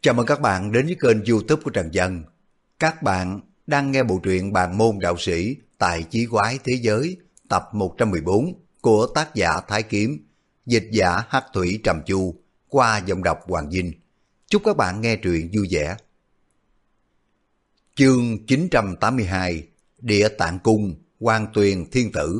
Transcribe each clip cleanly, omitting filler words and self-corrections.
Chào mừng các bạn đến với kênh YouTube của Trần Dân. Các bạn đang nghe bộ truyện Bàn môn đạo sĩ tại chí quái thế giới tập 114 của tác giả Thái Kiếm, dịch giả Hắc Thủy Trầm Chu qua giọng đọc Hoàng Vinh. Chúc các bạn nghe truyện vui vẻ. Chương 982 Địa Tạng Cung Quan Tuyền Thiên Tử.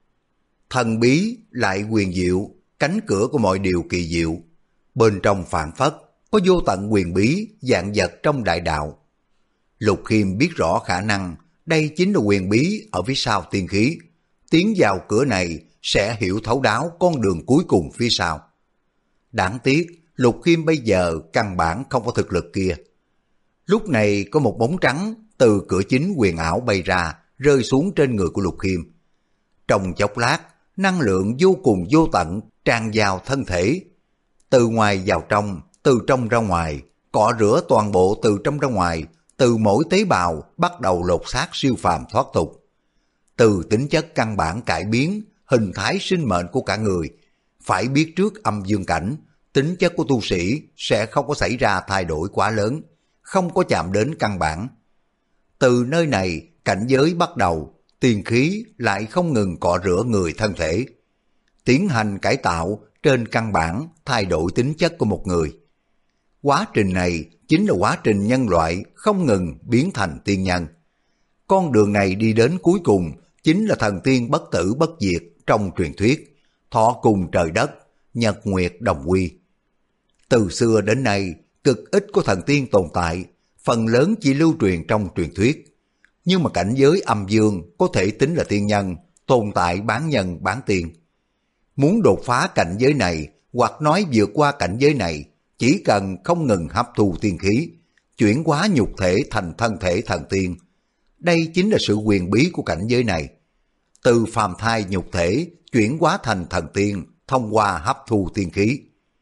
Thần bí lại quyền diệu, cánh cửa của mọi điều kỳ diệu. Bên trong phảng phất có vô tận quyền bí vạn vật trong đại đạo. Lục Khiêm biết rõ khả năng đây chính là quyền bí ở phía sau tiên khí. Tiến vào cửa này sẽ hiểu thấu đáo con đường cuối cùng phía sau. Đáng tiếc Lục Khiêm bây giờ căn bản không có thực lực kia. Lúc này có một bóng trắng từ cửa chính huyền ảo bay ra, rơi xuống trên người của Lục Khiêm. Trong chốc lát, năng lượng vô cùng vô tận tràn vào thân thể. Từ ngoài vào trong, từ trong ra ngoài, cọ rửa toàn bộ từ trong ra ngoài, từ mỗi tế bào bắt đầu lột xác siêu phàm thoát tục. Từ tính chất căn bản cải biến, hình thái sinh mệnh của cả người. Phải biết trước âm dương cảnh, tính chất của tu sĩ sẽ không có xảy ra thay đổi quá lớn, không có chạm đến căn bản. Từ nơi này, cảnh giới bắt đầu, tiên khí lại không ngừng cọ rửa người thân thể. Tiến hành cải tạo trên căn bản thay đổi tính chất của một người. Quá trình này chính là quá trình nhân loại không ngừng biến thành tiên nhân. Con đường này đi đến cuối cùng chính là thần tiên bất tử bất diệt trong truyền thuyết, thọ cùng trời đất, nhật nguyệt đồng quy. Từ xưa đến nay, cực ít có thần tiên tồn tại, phần lớn chỉ lưu truyền trong truyền thuyết. Nhưng mà cảnh giới âm dương có thể tính là tiên nhân, tồn tại bán nhân bán tiên. Muốn đột phá cảnh giới này hoặc nói vượt qua cảnh giới này, chỉ cần không ngừng hấp thu tiên khí, chuyển hóa nhục thể thành thân thể thần tiên. Đây chính là sự quyền bí của cảnh giới này. Từ phàm thai nhục thể chuyển hóa thành thần tiên thông qua hấp thu tiên khí.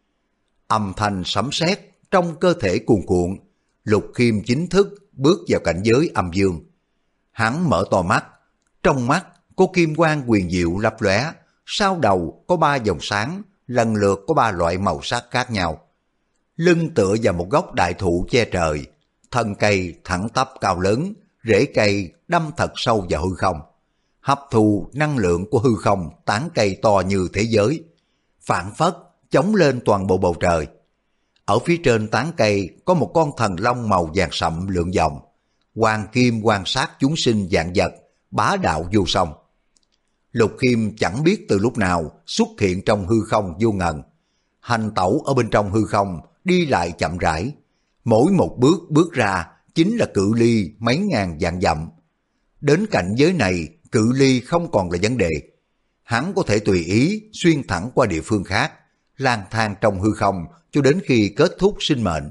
Âm thanh sấm sét trong cơ thể cuồn cuộn, Lục Khiêm chính thức bước vào cảnh giới âm dương. Hắn mở to mắt, trong mắt có kim quang quyền diệu lấp lóe, sau đầu có 3 vòng sáng, lần lượt có 3 loại màu sắc khác nhau. Lưng tựa vào một gốc đại thụ che trời, thân cây thẳng tắp cao lớn, rễ cây đâm thật sâu vào hư không, hấp thu năng lượng của hư không, tán cây to như thế giới, phảng phất chống lên toàn bộ bầu trời. Ở phía trên tán cây có một con thần long màu vàng sậm lượn vòng, hoàng kim quan sát chúng sinh vạn vật, bá đạo vô song. Lục Khiêm chẳng biết từ lúc nào xuất hiện trong hư không vô ngần, hành tẩu ở bên trong hư không, đi lại chậm rãi. Mỗi một bước bước ra chính là cự ly mấy ngàn vạn dặm. Đến cảnh giới này, cự ly không còn là vấn đề. Hắn có thể tùy ý xuyên thẳng qua địa phương khác, lang thang trong hư không cho đến khi kết thúc sinh mệnh.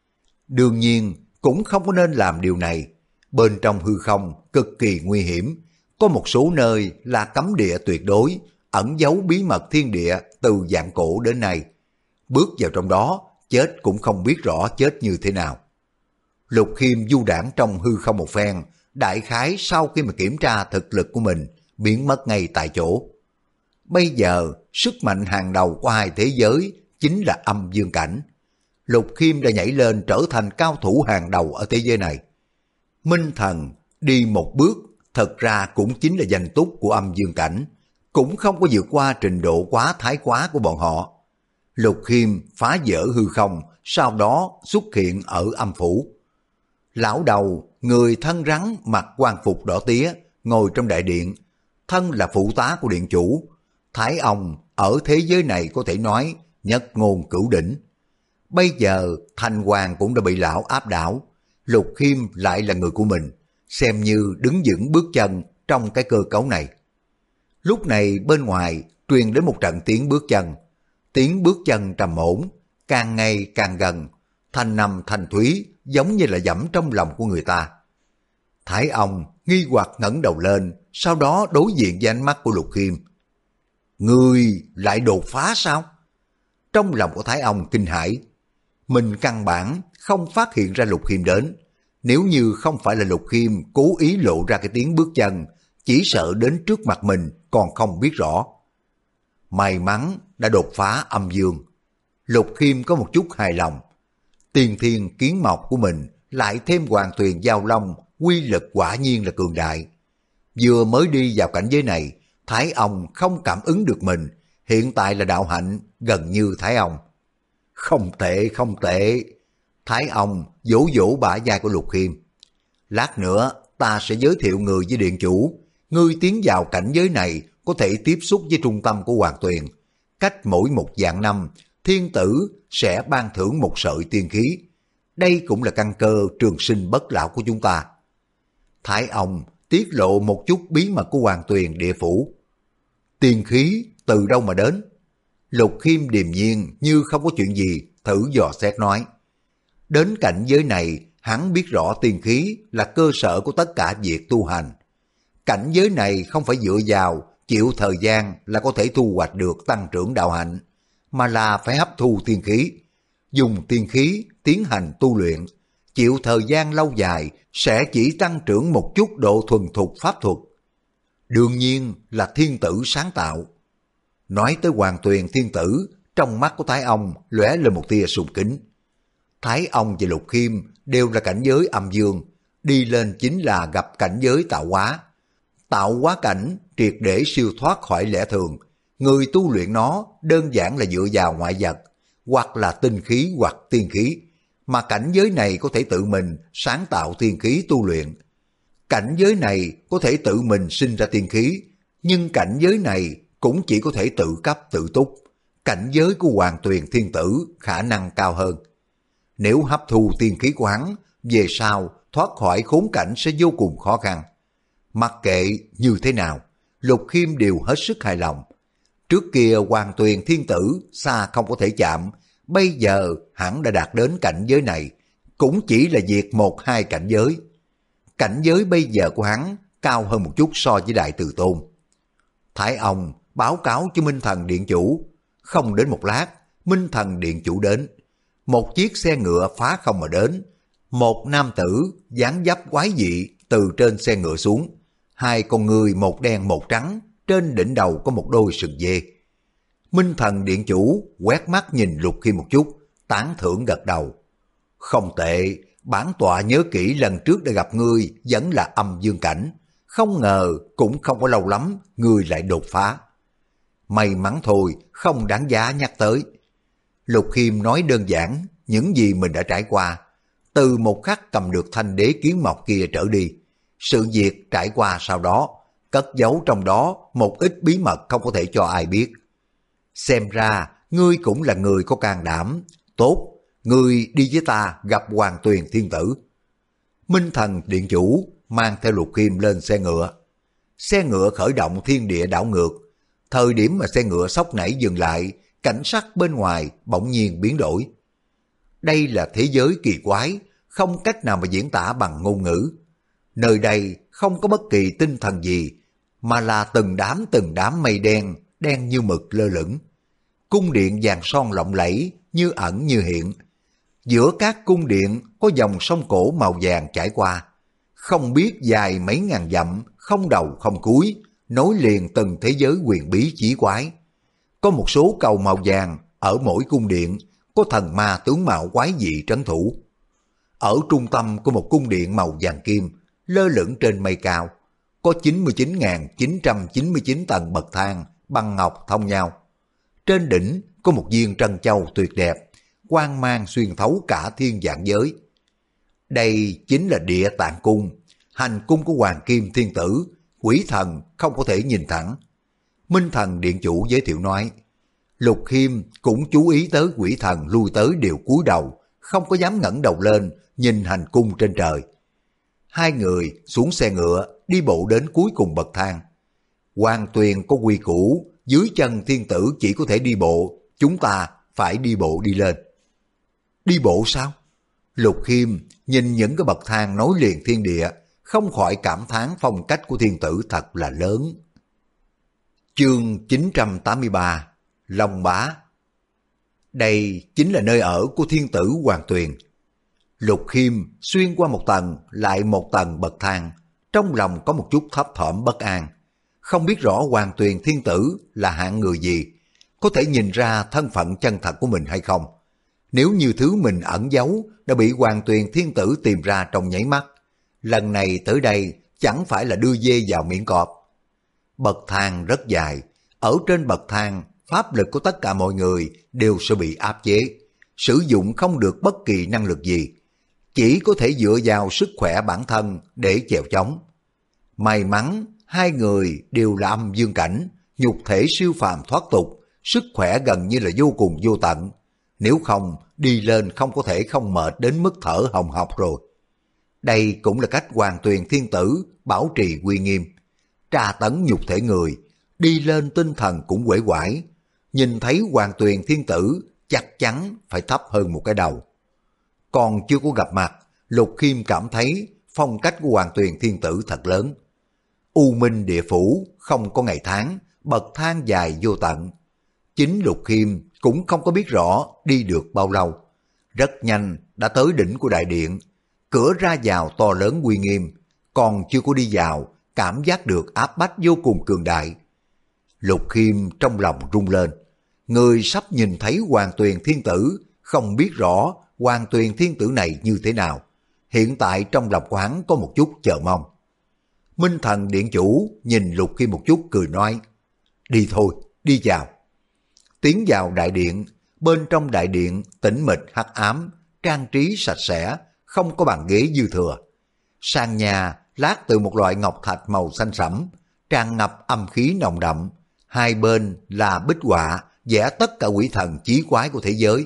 Đương nhiên, cũng không có nên làm điều này. Bên trong hư không cực kỳ nguy hiểm, có một số nơi là cấm địa tuyệt đối, ẩn giấu bí mật thiên địa từ vạn cổ đến nay. Bước vào trong đó, chết cũng không biết rõ chết như thế nào. Lục Khiêm du đãng trong hư không một phen, đại khái sau khi mà kiểm tra thực lực của mình, biến mất ngay tại chỗ. Bây giờ, sức mạnh hàng đầu của hai thế giới chính là âm dương cảnh. Lục Khiêm đã nhảy lên trở thành cao thủ hàng đầu ở thế giới này. Minh thần đi một bước, thật ra cũng chính là danh túc của âm dương cảnh, cũng không có vượt qua trình độ quá thái quá của bọn họ. Lục Khiêm phá vỡ hư không, sau đó xuất hiện ở âm phủ. Lão đầu, người thân rắn mặc quan phục đỏ tía, ngồi trong đại điện, thân là phụ tá của điện chủ. Thái ông ở thế giới này có thể nói nhất ngôn cửu đỉnh. Bây giờ Thanh Hoàng cũng đã bị lão áp đảo, Lục Khiêm lại là người của mình, xem như đứng vững bước chân trong cái cơ cấu này. Lúc này bên ngoài truyền đến một trận tiếng bước chân trầm ổn, càng ngày càng gần, thanh nằm thanh thúy giống như là dẫm trong lòng của người ta. Thái ông nghi hoặc ngẩng đầu lên, sau đó đối diện với ánh mắt của Lục Khiêm. Ngươi lại đột phá sao? Trong lòng của Thái ông kinh hãi, mình căn bản không phát hiện ra Lục Khiêm đến. Nếu như không phải là Lục Khiêm cố ý lộ ra cái tiếng bước chân, chỉ sợ đến trước mặt mình còn không biết rõ. May mắn đã đột phá âm dương. Lục Khiêm có một chút hài lòng. Tiên thiên kiến mộc của mình lại thêm Hoàng Tuyền Giao Long, quy lực quả nhiên là cường đại. Vừa mới đi vào cảnh giới này, Thái ông không cảm ứng được mình, hiện tại là đạo hạnh gần như Thái ông. Không tệ, không tệ. Thái ông vỗ vỗ bả vai của Lục Khiêm. Lát nữa ta sẽ giới thiệu người với điện chủ. Ngươi tiến vào cảnh giới này có thể tiếp xúc với trung tâm của Hoàng Tuyền. Cách mỗi một vạn năm, thiên tử sẽ ban thưởng một sợi tiên khí. Đây cũng là căn cơ trường sinh bất lão của chúng ta. Thái ông tiết lộ một chút bí mật của Hoàng Tuyền địa phủ. Tiên khí từ đâu mà đến? Lục Khiêm điềm nhiên như không có chuyện gì, thử dò xét nói. Đến cảnh giới này, hắn biết rõ tiên khí là cơ sở của tất cả việc tu hành. Cảnh giới này không phải dựa vào chịu thời gian là có thể thu hoạch được tăng trưởng đạo hạnh, mà là phải hấp thu tiên khí. Dùng tiên khí tiến hành tu luyện, chịu thời gian lâu dài sẽ chỉ tăng trưởng một chút độ thuần thục pháp thuật. Đương nhiên là thiên tử sáng tạo. Nói tới Hoàng Tuyền thiên tử, trong mắt của Thái ông lóe lên một tia sùng kính. Thái ông và Lục Khiêm đều là cảnh giới âm dương, đi lên chính là gặp cảnh giới tạo hóa. Tạo hóa cảnh triệt để siêu thoát khỏi lẽ thường, người tu luyện nó đơn giản là dựa vào ngoại vật, hoặc là tinh khí hoặc tiên khí, mà cảnh giới này có thể tự mình sáng tạo tiên khí tu luyện. Cảnh giới này có thể tự mình sinh ra tiên khí, nhưng cảnh giới này cũng chỉ có thể tự cấp tự túc. Cảnh giới của Hoàng Tuyền thiên tử khả năng cao hơn. Nếu hấp thu tiên khí của hắn, về sau thoát khỏi khốn cảnh sẽ vô cùng khó khăn. Mặc kệ như thế nào, Lục Khiêm đều hết sức hài lòng. Trước kia Hoàng Tuyền thiên tử xa không có thể chạm, bây giờ hắn đã đạt đến cảnh giới này, cũng chỉ là việc một hai cảnh giới. Cảnh giới bây giờ của hắn cao hơn một chút so với Đại Từ Tôn. Thái ông báo cáo cho Minh Thần Điện Chủ. Không đến một lát, Minh Thần Điện Chủ đến. Một chiếc xe ngựa phá không mà đến. Một nam tử dáng dấp quái dị từ trên xe ngựa xuống. Hai con người một đen một trắng, trên đỉnh đầu có một đôi sừng dê. Minh Thần Điện Chủ quét mắt nhìn Lục Khiêm một chút, tán thưởng gật đầu. Không tệ, bản tọa nhớ kỹ lần trước đã gặp ngươi vẫn là âm dương cảnh. Không ngờ cũng không có lâu lắm, ngươi lại đột phá. May mắn thôi, không đáng giá nhắc tới. Lục Khiêm nói đơn giản những gì mình đã trải qua. Từ một khắc cầm được thanh đế kiến mộc kia trở đi, sự việc trải qua sau đó, cất giấu trong đó một ít bí mật không có thể cho ai biết. Xem ra, ngươi cũng là người có can đảm. Tốt, ngươi đi với ta gặp Hoàng Tuyền thiên tử. Minh Thần Điện Chủ mang theo Lục Khiêm lên xe ngựa. Xe ngựa khởi động thiên địa đảo ngược. Thời điểm mà xe ngựa sóc nảy dừng lại, cảnh sắc bên ngoài bỗng nhiên biến đổi. Đây là thế giới kỳ quái, không cách nào mà diễn tả bằng ngôn ngữ. Nơi đây không có bất kỳ tinh thần gì, mà là từng đám mây đen, đen như mực lơ lửng. Cung điện vàng son lộng lẫy, như ẩn như hiện. Giữa các cung điện có dòng sông cổ màu vàng chảy qua. Không biết dài mấy ngàn dặm, không đầu không cuối, nối liền từng thế giới huyền bí chí quái. Có một số cầu màu vàng, ở mỗi cung điện, có thần ma tướng mạo quái dị trấn thủ. Ở trung tâm của một cung điện màu vàng kim, lơ lửng trên mây cao, có 99.999 tầng bậc thang bằng ngọc thông nhau. Trên đỉnh có một viên trân châu tuyệt đẹp, quang mang xuyên thấu cả thiên vạn giới. Đây chính là Địa Tạng Cung, hành cung của Hoàng Kim Thiên Tử, quỷ thần không có thể nhìn thẳng. Minh Thần Điện Chủ giới thiệu nói. Lục Khiêm cũng chú ý tới quỷ thần lui tới đều cúi đầu, không có dám ngẩng đầu lên nhìn hành cung trên trời. Hai người xuống xe ngựa, đi bộ đến cuối cùng bậc thang. Hoàng Tuyền có quy củ, dưới chân thiên tử chỉ có thể đi bộ, chúng ta phải đi bộ đi lên. Đi bộ sao? Lục Khiêm nhìn những cái bậc thang nối liền thiên địa, không khỏi cảm thán phong cách của thiên tử thật là lớn. Chương 983 Long Bá. Đây chính là nơi ở của thiên tử Hoàng Tuyền. Lục Khiêm xuyên qua một tầng lại một tầng bậc thang, trong lòng có một chút thấp thỏm bất an. Không biết rõ Hoàng Tuyền thiên tử là hạng người gì, có thể nhìn ra thân phận chân thật của mình hay không. Nếu như thứ mình ẩn giấu đã bị Hoàng Tuyền Thiên Tử tìm ra trong nháy mắt, lần này tới đây chẳng phải là đưa dê vào miệng cọp. Bậc thang rất dài, ở trên bậc thang, pháp lực của tất cả mọi người đều sẽ bị áp chế, sử dụng không được bất kỳ năng lực gì, chỉ có thể dựa vào sức khỏe bản thân để chèo chống. May mắn, hai người đều là âm dương cảnh, nhục thể siêu phàm thoát tục, sức khỏe gần như là vô cùng vô tận. Nếu không, đi lên không có thể không mệt đến mức thở hồng hộc rồi. Đây cũng là cách Hoàng Tuyền Thiên Tử bảo trì uy nghiêm, tra tấn nhục thể người, đi lên tinh thần cũng uể oải. Nhìn thấy Hoàng Tuyền Thiên Tử chắc chắn phải thấp hơn một cái đầu. Còn chưa có gặp mặt, Lục Khiêm cảm thấy phong cách của Hoàng Tuyền Thiên Tử thật lớn. U minh địa phủ không có ngày tháng, bậc thang dài vô tận. Chính Lục Khiêm cũng không có biết rõ đi được bao lâu. Rất nhanh đã tới đỉnh của đại điện, cửa ra vào to lớn uy nghiêm, còn chưa có đi vào, cảm giác được áp bách vô cùng cường đại. Lục Khiêm trong lòng rung lên, người sắp nhìn thấy Hoàng Tuyền Thiên Tử, không biết rõ Hoàng Tuyền Thiên Tử này như thế nào. Hiện tại trong lòng của hắn có một chút chờ mong. Minh Thần Điện Chủ nhìn Lục Khiêm một chút cười nói, đi thôi, đi vào. Tiến vào đại điện, bên trong đại điện tĩnh mịch hắc ám, trang trí sạch sẽ, không có bàn ghế dư thừa. Sàn nhà lát từ một loại ngọc thạch màu xanh sẫm, tràn ngập âm khí nồng đậm. Hai bên là bích họa vẽ tất cả quỷ thần chí quái của thế giới.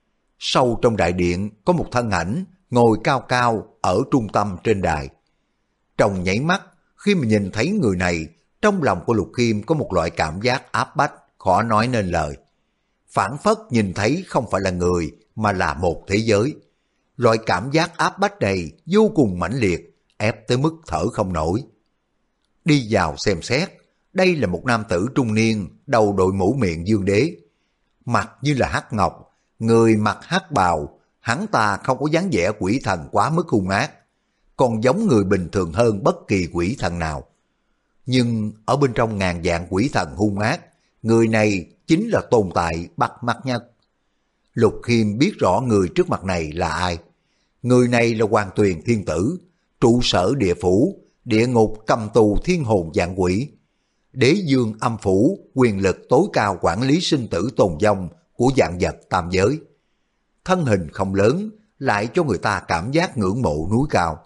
Sâu trong đại điện có một thân ảnh ngồi cao cao ở trung tâm trên đài. Trong nháy mắt, khi mà nhìn thấy người này, trong lòng của Lục Khiêm có một loại cảm giác áp bách, khó nói nên lời. Phảng phất nhìn thấy không phải là người, mà là một thế giới. Loại cảm giác áp bách này vô cùng mãnh liệt, ép tới mức thở không nổi. Đi vào xem xét, đây là một nam tử trung niên, đầu đội mũ miệng dương đế. Mặt như là hắc ngọc, người mặc hắc bào, hắn ta không có dáng vẻ quỷ thần quá mức hung ác, còn giống người bình thường hơn bất kỳ quỷ thần nào. Nhưng ở bên trong ngàn vạn quỷ thần hung ác, người này chính là tồn tại bắt mắt nhất. Lục Khiêm biết rõ người trước mặt này là ai. Người này là Hoàng Tuyền Thiên Tử, trụ sở địa phủ, địa ngục cầm tù thiên hồn vạn quỷ. Đế dương âm phủ, quyền lực tối cao quản lý sinh tử tồn vong của vạn vật tam giới. Thân hình không lớn, lại cho người ta cảm giác ngưỡng mộ núi cao.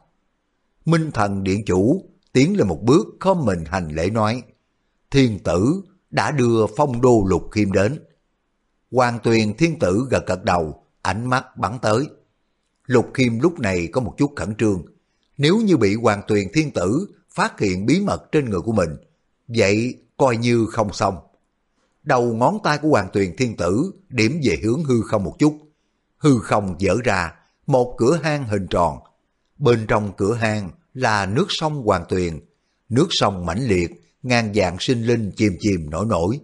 Minh Thần Điện Chủ tiến lên một bước khom mình hành lễ nói, Thiên Tử đã đưa phong đô Lục Khiêm đến. Hoàng Tuyền Thiên Tử gật gật đầu, ánh mắt bắn tới. Lục Khiêm lúc này có một chút khẩn trương. Nếu như bị Hoàng Tuyền Thiên Tử phát hiện bí mật trên người của mình, vậy coi như không xong. Đầu ngón tay của Hoàng Tuyền Thiên Tử điểm về hướng hư không một chút. Hư không dở ra, một cửa hang hình tròn. Bên trong cửa hang là nước sông Hoàng Tuyền. Nước sông mãnh liệt, ngàn vạn sinh linh chìm chìm nổi nổi.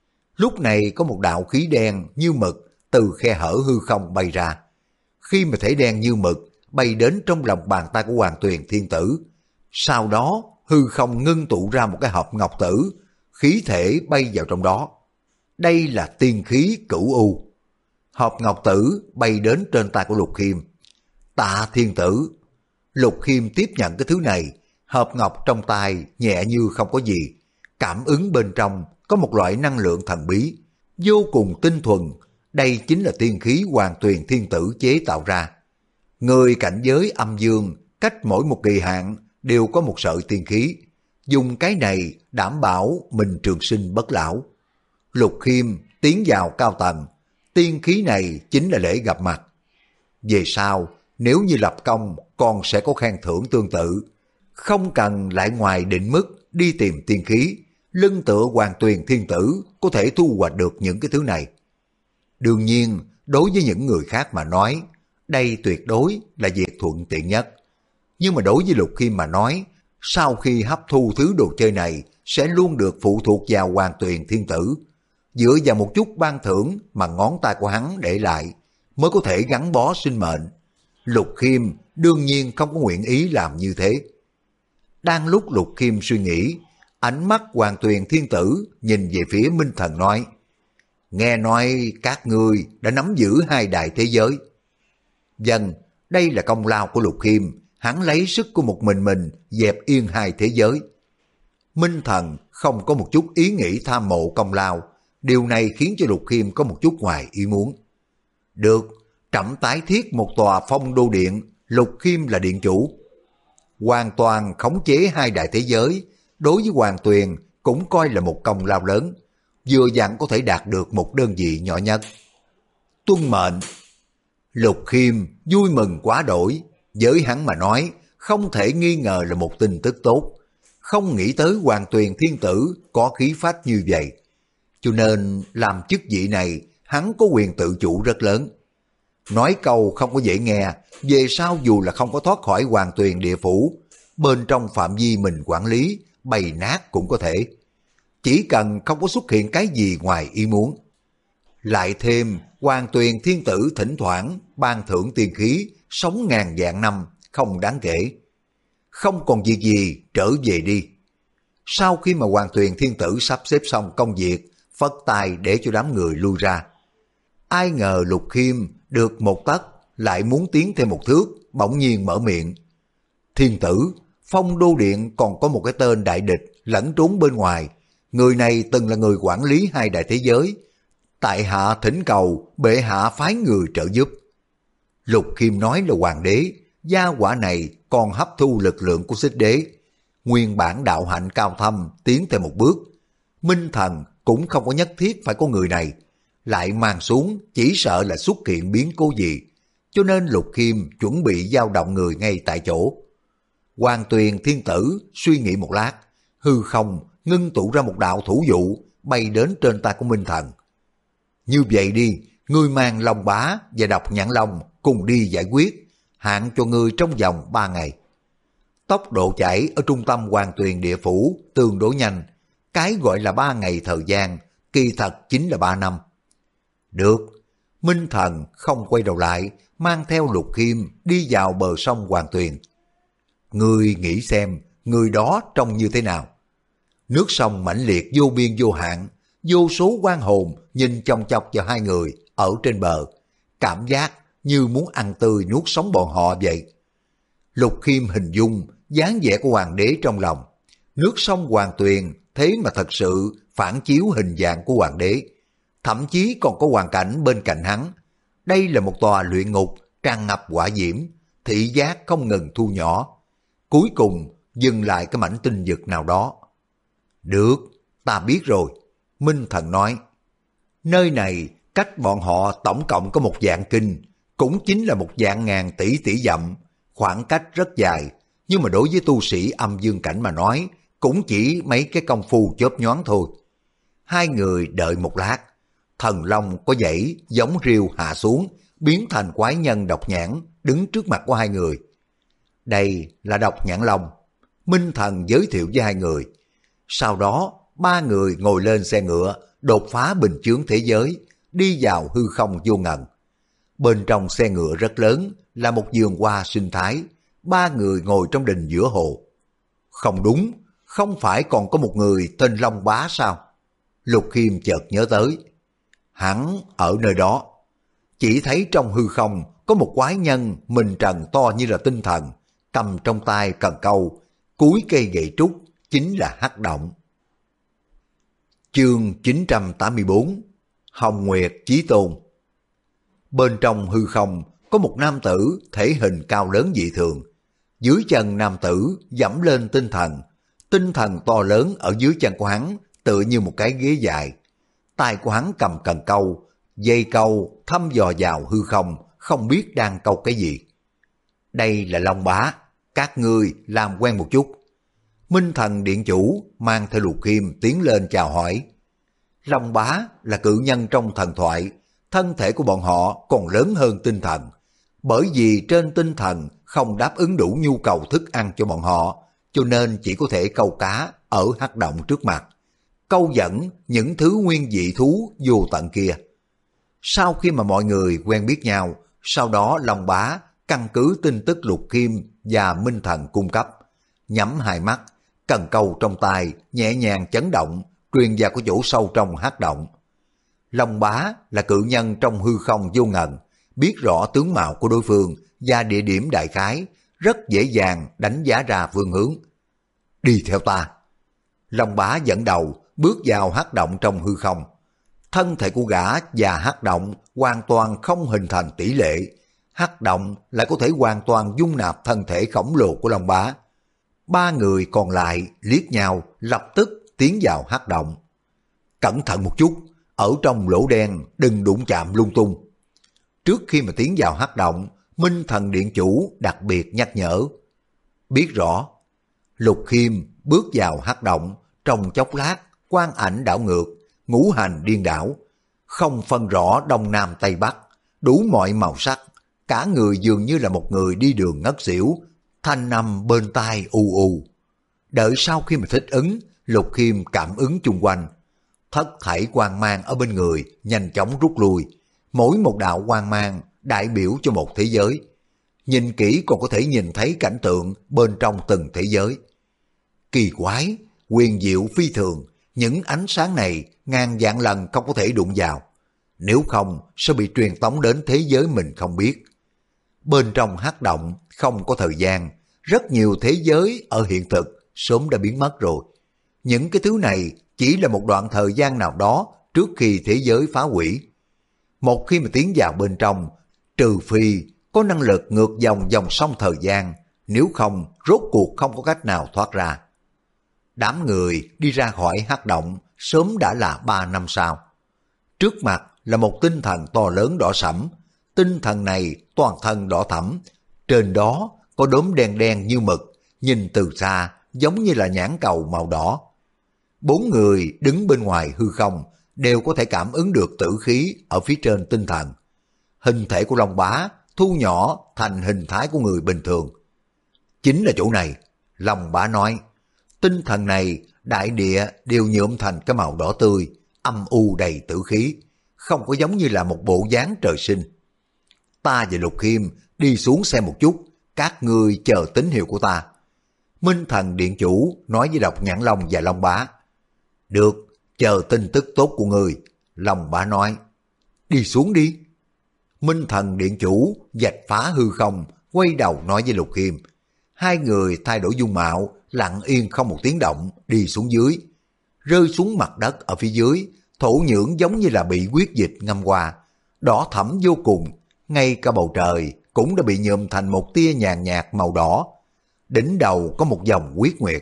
Lúc này có một đạo khí đen như mực từ khe hở hư không bay ra. Khi mà thể đen như mực bay đến trong lòng bàn tay của Hoàng Tuyền Thiên Tử, sau đó hư không ngưng tụ ra một cái hộp ngọc tử, khí thể bay vào trong đó. Đây là tiên khí cửu u. Hộp ngọc tử bay đến trên tay của Lục Khiêm. Tạ Thiên Tử. Lục Khiêm tiếp nhận cái thứ này, hộp ngọc trong tay nhẹ như không có gì. Cảm ứng bên trong có một loại năng lượng thần bí, vô cùng tinh thuần. Đây chính là tiên khí Hoàng Tuyền Thiên Tử chế tạo ra. Người cảnh giới âm dương, cách mỗi một kỳ hạn đều có một sợi tiên khí. Dùng cái này đảm bảo mình trường sinh bất lão. Lục Khiêm tiến vào cao tầng, tiên khí này chính là lễ gặp mặt. Về sau, nếu như lập công, còn sẽ có khen thưởng tương tự. Không cần lại ngoài định mức đi tìm tiên khí, lưng tựa Hoàng Tuyền Thiên Tử có thể thu hoạch được những cái thứ này. Đương nhiên, đối với những người khác mà nói, đây tuyệt đối là việc thuận tiện nhất. Nhưng mà đối với Lục Khiêm mà nói, sau khi hấp thu thứ đồ chơi này, sẽ luôn được phụ thuộc vào Hoàng Tuyền Thiên Tử. Dựa vào một chút ban thưởng mà ngón tay của hắn để lại, mới có thể gắn bó sinh mệnh. Lục Khiêm đương nhiên không có nguyện ý làm như thế. Đang lúc Lục Khiêm suy nghĩ, ánh mắt Hoàng Tuyền Thiên Tử nhìn về phía Minh Thần nói, Nghe nói các ngươi đã nắm giữ hai đại thế giới. Dân, đây là công lao của Lục Khiêm, hắn lấy sức của một mình dẹp yên hai thế giới. Minh Thần không có một chút ý nghĩ tham mộ công lao, điều này khiến cho Lục Khiêm có một chút ngoài ý muốn. Được, trẫm tái thiết một tòa phong đô điện, Lục Khiêm là điện chủ. Hoàn toàn khống chế hai đại thế giới, đối với Hoàng Tuyền cũng coi là một công lao lớn, vừa dặn có thể đạt được một đơn vị nhỏ nhất. Tuân mệnh. Lục Khiêm vui mừng quá đổi, với hắn mà nói không thể nghi ngờ là một tin tức tốt. Không nghĩ tới Hoàng Tuyền Thiên Tử có khí phách như vậy, cho nên làm chức vị này hắn có quyền tự chủ rất lớn. Nói câu không có dễ nghe, về sau dù là không có thoát khỏi Hoàng Tuyền địa phủ, bên trong phạm vi mình quản lý, bày nát cũng có thể. Chỉ cần không có xuất hiện cái gì ngoài ý muốn. Lại thêm Hoàng Tuyền Thiên Tử thỉnh thoảng ban thưởng tiên khí, sống ngàn vạn năm, không đáng kể. Không còn việc gì, trở về đi. Sau khi mà Hoàng Tuyền Thiên Tử sắp xếp xong công việc, phất tay để cho đám người lui ra. Ai ngờ Lục Khiêm được một tấc lại muốn tiến thêm một thước, bỗng nhiên mở miệng. Thiên Tử, Phong Đô Điện còn có một cái tên đại địch lẫn trốn bên ngoài. Người này từng là người quản lý hai đại thế giới. Tại hạ thỉnh cầu bệ hạ phái người trợ giúp. Lục Khiêm nói là hoàng đế, gia hỏa này còn hấp thu lực lượng của Xích Đế. Nguyên bản đạo hạnh cao thâm tiến thêm một bước. Minh Thần cũng không có nhất thiết phải có người này, lại mang xuống chỉ sợ là xuất hiện biến cố gì, cho nên Lục Khiêm chuẩn bị dao động người ngay tại chỗ. Hoàng Tuyền Thiên Tử suy nghĩ một lát, hư không ngưng tụ ra một đạo thủ dụ bay đến trên tay của Minh Thần. Như vậy đi, ngươi mang Long Bá và Độc Nhãn Long cùng đi giải quyết, hạn cho ngươi trong vòng 3 ngày. Tốc độ chạy ở trung tâm Hoàng Tuyền địa phủ tương đối nhanh, cái gọi là 3 ngày thời gian, kỳ thật chính là 3 năm. Được, Minh Thần không quay đầu lại, mang theo Lục Khiêm đi vào bờ sông Hoàng Tuyền. Ngươi nghĩ xem, người đó trông như thế nào? Nước sông mãnh liệt vô biên vô hạn, vô số oan hồn nhìn chòng chọc vào hai người ở trên bờ, cảm giác như muốn ăn tươi nuốt sống bọn họ vậy. Lục Khiêm hình dung dáng vẻ của hoàng đế trong lòng, nước sông Hoàng Tuyền thế mà thật sự phản chiếu hình dạng của hoàng đế, thậm chí còn có hoàn cảnh bên cạnh hắn. Đây là một tòa luyện ngục tràn ngập hỏa diễm, thị giác không ngừng thu nhỏ, cuối cùng dừng lại cái mảnh tinh vực nào đó. Được, ta biết rồi, Minh Thần nói. Nơi này cách bọn họ tổng cộng có một vạn kinh, cũng chính là một vạn ngàn tỷ tỷ dặm, khoảng cách rất dài, nhưng mà đối với tu sĩ âm dương cảnh mà nói, cũng chỉ mấy cái công phu chớp nhoáng thôi. Hai người đợi một lát, thần long có dãy giống riêu hạ xuống, biến thành quái nhân Độc Nhãn đứng trước mặt của hai người. Đây là Độc Nhãn Long, Minh Thần giới thiệu với hai người. Sau đó, ba người ngồi lên xe ngựa, đột phá bình chướng thế giới, đi vào hư không vô ngần. Bên trong xe ngựa rất lớn, là một vườn hoa sinh thái, ba người ngồi trong đình giữa hồ. Không đúng, không phải còn có một người tên Long Bá sao? Lục Khiêm chợt nhớ tới. Hắn ở nơi đó. Chỉ thấy trong hư không có một quái nhân mình trần to như là tinh thần, cầm trong tay cần câu, cuối cây gậy trúc chính là Hắc Động. Chương 984 Hồng Nguyệt Chí Tôn. Bên trong hư không có một nam tử thể hình cao lớn dị thường. Dưới chân nam tử dẫm lên tinh thần to lớn ở dưới chân của hắn tựa như một cái ghế dài. Tay của hắn cầm cần câu, dây câu thăm dò vào hư không, không biết đang câu cái gì. Đây là Long Bá, các ngươi làm quen một chút. Minh Thần điện chủ mang theo Lục Khiêm tiến lên chào hỏi. Long Bá là cự nhân trong thần thoại, thân thể của bọn họ còn lớn hơn tinh thần, bởi vì trên tinh thần không đáp ứng đủ nhu cầu thức ăn cho bọn họ, cho nên chỉ có thể câu cá ở Hắc Động trước mặt, câu dẫn những thứ nguyên dị thú vô tận kia. Sau khi mà mọi người quen biết nhau, sau đó Long Bá căn cứ tin tức Lục Khiêm và Minh Thần cung cấp, nhắm hai mắt, cần câu trong tay nhẹ nhàng chấn động, truyền vào cái chỗ sâu trong Hắc Động. Long Bá là cự nhân trong hư không vô ngần, biết rõ tướng mạo của đối phương và địa điểm đại khái, rất dễ dàng đánh giá ra phương hướng. Đi theo ta. Long Bá dẫn đầu, bước vào hắc động trong hư không. Thân thể của gã và hắc động hoàn toàn không hình thành tỷ lệ. Hắc động lại có thể hoàn toàn dung nạp thân thể khổng lồ của Long Bá. Ba người còn lại liếc nhau, lập tức tiến vào hắc động. Cẩn thận một chút, ở trong lỗ đen đừng đụng chạm lung tung. Trước khi mà tiến vào hắc động, Minh Thần Điện Chủ đặc biệt nhắc nhở. Biết rõ. Lục Khiêm bước vào hắc động, trong chốc lát, quang ảnh đảo ngược, ngũ hành điên đảo, không phân rõ đông nam tây bắc, đủ mọi màu sắc, cả người dường như là một người đi đường ngất xỉu, thanh âm bên tai u u. Đợi sau khi mà thích ứng, Lục Khiêm cảm ứng chung quanh, thất thảy quang mang ở bên người nhanh chóng rút lui, mỗi một đạo quang mang đại biểu cho một thế giới. Nhìn kỹ còn có thể nhìn thấy cảnh tượng bên trong từng thế giới. Kỳ quái, huyền diệu phi thường, những ánh sáng này ngàn vạn lần không có thể đụng vào. Nếu không sẽ bị truyền tống đến thế giới mình không biết. Bên trong hắc động không có thời gian, rất nhiều thế giới ở hiện thực sớm đã biến mất rồi. Những cái thứ này chỉ là một đoạn thời gian nào đó trước khi thế giới phá hủy. Một khi mà tiến vào bên trong, trừ phi có năng lực ngược dòng dòng sông thời gian, nếu không rốt cuộc không có cách nào thoát ra. Đám người đi ra khỏi hắc động sớm đã là 3 năm sau. Trước mặt là một tinh thần to lớn đỏ sẫm, tinh thần này toàn thân đỏ thẫm, trên đó có đốm đen đen như mực, nhìn từ xa giống như là nhãn cầu màu đỏ. 4 người đứng bên ngoài hư không đều có thể cảm ứng được tử khí ở phía trên tinh thần. Hình thể của Long Bá thu nhỏ thành hình thái của người bình thường. Chính là chỗ này, Long Bá nói. Tinh thần này đại địa đều nhuộm thành cái màu đỏ tươi, âm u đầy tử khí, không có giống như là một bộ dáng trời sinh. Ta và Lục Khiêm đi xuống xem một chút, các ngươi chờ tín hiệu của ta. Minh Thần Điện Chủ nói với Độc Nhãn Long và Long Bá. Được, chờ tin tức tốt của ngươi. Long Bá nói. Đi xuống đi. Minh Thần Điện Chủ vạch phá hư không, quay đầu nói với Lục Khiêm. Hai người thay đổi dung mạo, lặng yên không một tiếng động đi xuống dưới. Rơi xuống mặt đất ở phía dưới, thổ nhưỡng giống như là bị huyết dịch ngâm qua, đỏ thẫm vô cùng, ngay cả bầu trời cũng đã bị nhuộm thành một tia nhàn nhạt màu đỏ. Đỉnh đầu có một dòng huyết nguyệt.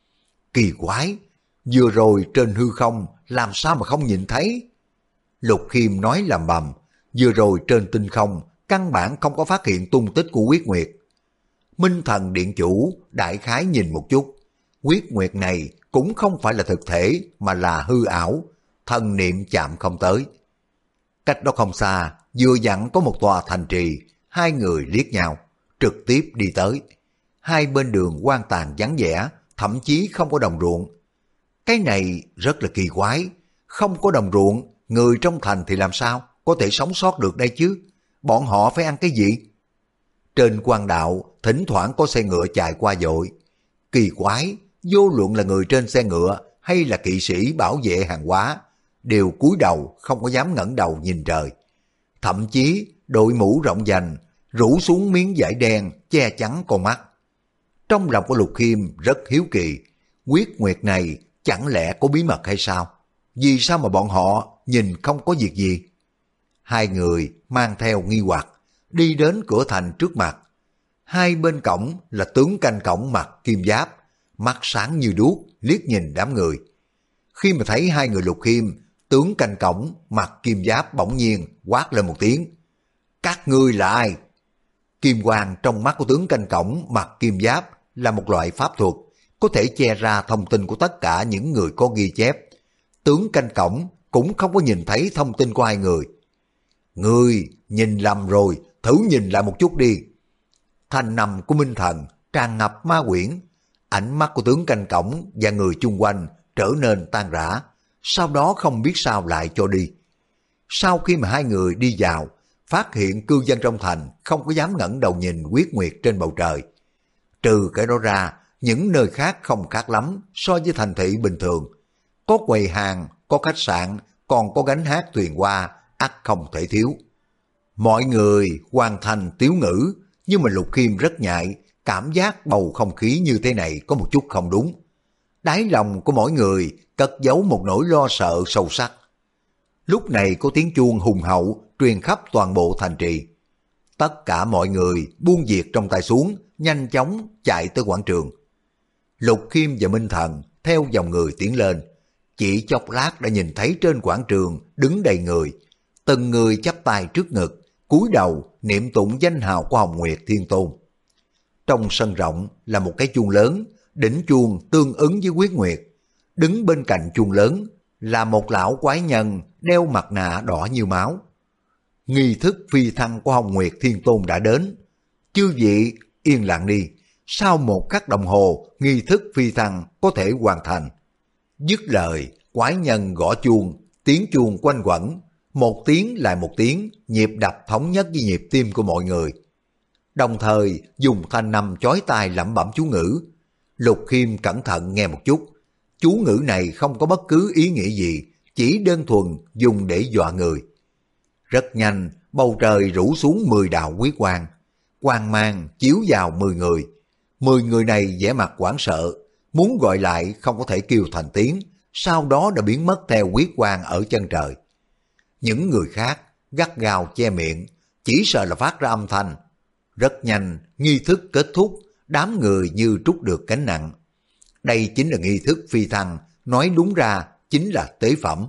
Kỳ quái, vừa rồi trên hư không làm sao mà không nhìn thấy? Lục Khiêm nói lầm bầm, vừa rồi trên tinh không căn bản không có phát hiện tung tích của huyết nguyệt. Minh Thần Điện Chủ đại khái nhìn một chút, huyết nguyệt này cũng không phải là thực thể mà là hư ảo, thần niệm chạm không tới. Cách đó không xa, vừa dặn có một tòa thành trì, hai người liếc nhau, trực tiếp đi tới. Hai bên đường hoang tàn vắng vẻ, thậm chí không có đồng ruộng. Cái này rất là kỳ quái, không có đồng ruộng, người trong thành thì làm sao có thể sống sót được đây chứ? Bọn họ phải ăn cái gì? Trên quan đạo, thỉnh thoảng có xe ngựa chạy qua dội. Kỳ quái, vô luận là người trên xe ngựa hay là kỵ sĩ bảo vệ hàng hóa, đều cúi đầu không có dám ngẩng đầu nhìn trời. Thậm chí đội mũ rộng vành, rủ xuống miếng vải đen che chắn con mắt. Trong lòng của Lục Khiêm rất hiếu kỳ, huyết nguyệt này chẳng lẽ có bí mật hay sao? Vì sao mà bọn họ nhìn không có việc gì? Hai người mang theo nghi hoặc, đi đến cửa thành trước mặt. Hai bên cổng là tướng canh cổng mặc kim giáp, mắt sáng như đuốc, liếc nhìn đám người. Khi mà thấy hai người Lục Khiêm, tướng canh cổng mặc kim giáp bỗng nhiên quát lên một tiếng. Các ngươi là ai? Kim quang trong mắt của tướng canh cổng mặc kim giáp là một loại pháp thuật, có thể che ra thông tin của tất cả những người có ghi chép. Tướng canh cổng cũng không có nhìn thấy thông tin của hai người. Ngươi nhìn lầm rồi, thử nhìn lại một chút đi. Thanh âm của Minh Thần tràn ngập ma quyển, ánh mắt của tướng canh cổng và người chung quanh trở nên tan rã, sau đó không biết sao lại cho đi. Sau khi mà hai người đi vào, phát hiện cư dân trong thành không có dám ngẩng đầu nhìn huyết nguyệt trên bầu trời. Trừ cái đó ra, những nơi khác không khác lắm so với thành thị bình thường. Có quầy hàng, có khách sạn, còn có gánh hát thuyền hoa, ắt không thể thiếu. Mọi người hoàn thành tiếu ngữ, nhưng mà Lục Khiêm rất nhạy, cảm giác bầu không khí như thế này có một chút không đúng. Đáy lòng của mỗi người cất giấu một nỗi lo sợ sâu sắc. Lúc này có tiếng chuông hùng hậu truyền khắp toàn bộ thành trì. Tất cả mọi người buông việc trong tay xuống, nhanh chóng chạy tới quảng trường. Lục Khiêm và Minh Thần theo dòng người tiến lên. Chỉ chốc lát đã nhìn thấy trên quảng trường đứng đầy người. Từng người chắp tay trước ngực, cúi đầu niệm tụng danh hào của Hồng Nguyệt Thiên Tôn. Trong sân rộng là một cái chuông lớn, đỉnh chuông tương ứng với huyết nguyệt. Đứng bên cạnh chuông lớn là một lão quái nhân đeo mặt nạ đỏ như máu. Nghi thức phi thăng của Hồng Nguyệt Thiên Tôn đã đến. Chư vị yên lặng đi, sau một khắc đồng hồ nghi thức phi thăng có thể hoàn thành. Dứt lời, quái nhân gõ chuông, tiếng chuông quanh quẩn, một tiếng lại một tiếng, nhịp đập thống nhất với nhịp tim của mọi người. Đồng thời dùng thanh âm chói tai lẩm bẩm chú ngữ. Lục Khiêm cẩn thận nghe một chút, chú ngữ này không có bất cứ ý nghĩa gì, chỉ đơn thuần dùng để dọa người. Rất nhanh, bầu trời rủ xuống 10 đạo huyết quang, quang mang chiếu vào 10 người. 10 người này vẻ mặt hoảng sợ, muốn gọi lại không có thể kêu thành tiếng, sau đó đã biến mất theo huyết quang ở chân trời. Những người khác gắt gao che miệng, chỉ sợ là phát ra âm thanh. Rất nhanh, nghi thức kết thúc, đám người như trút được gánh nặng. Đây chính là nghi thức phi thăng, nói đúng ra chính là tế phẩm.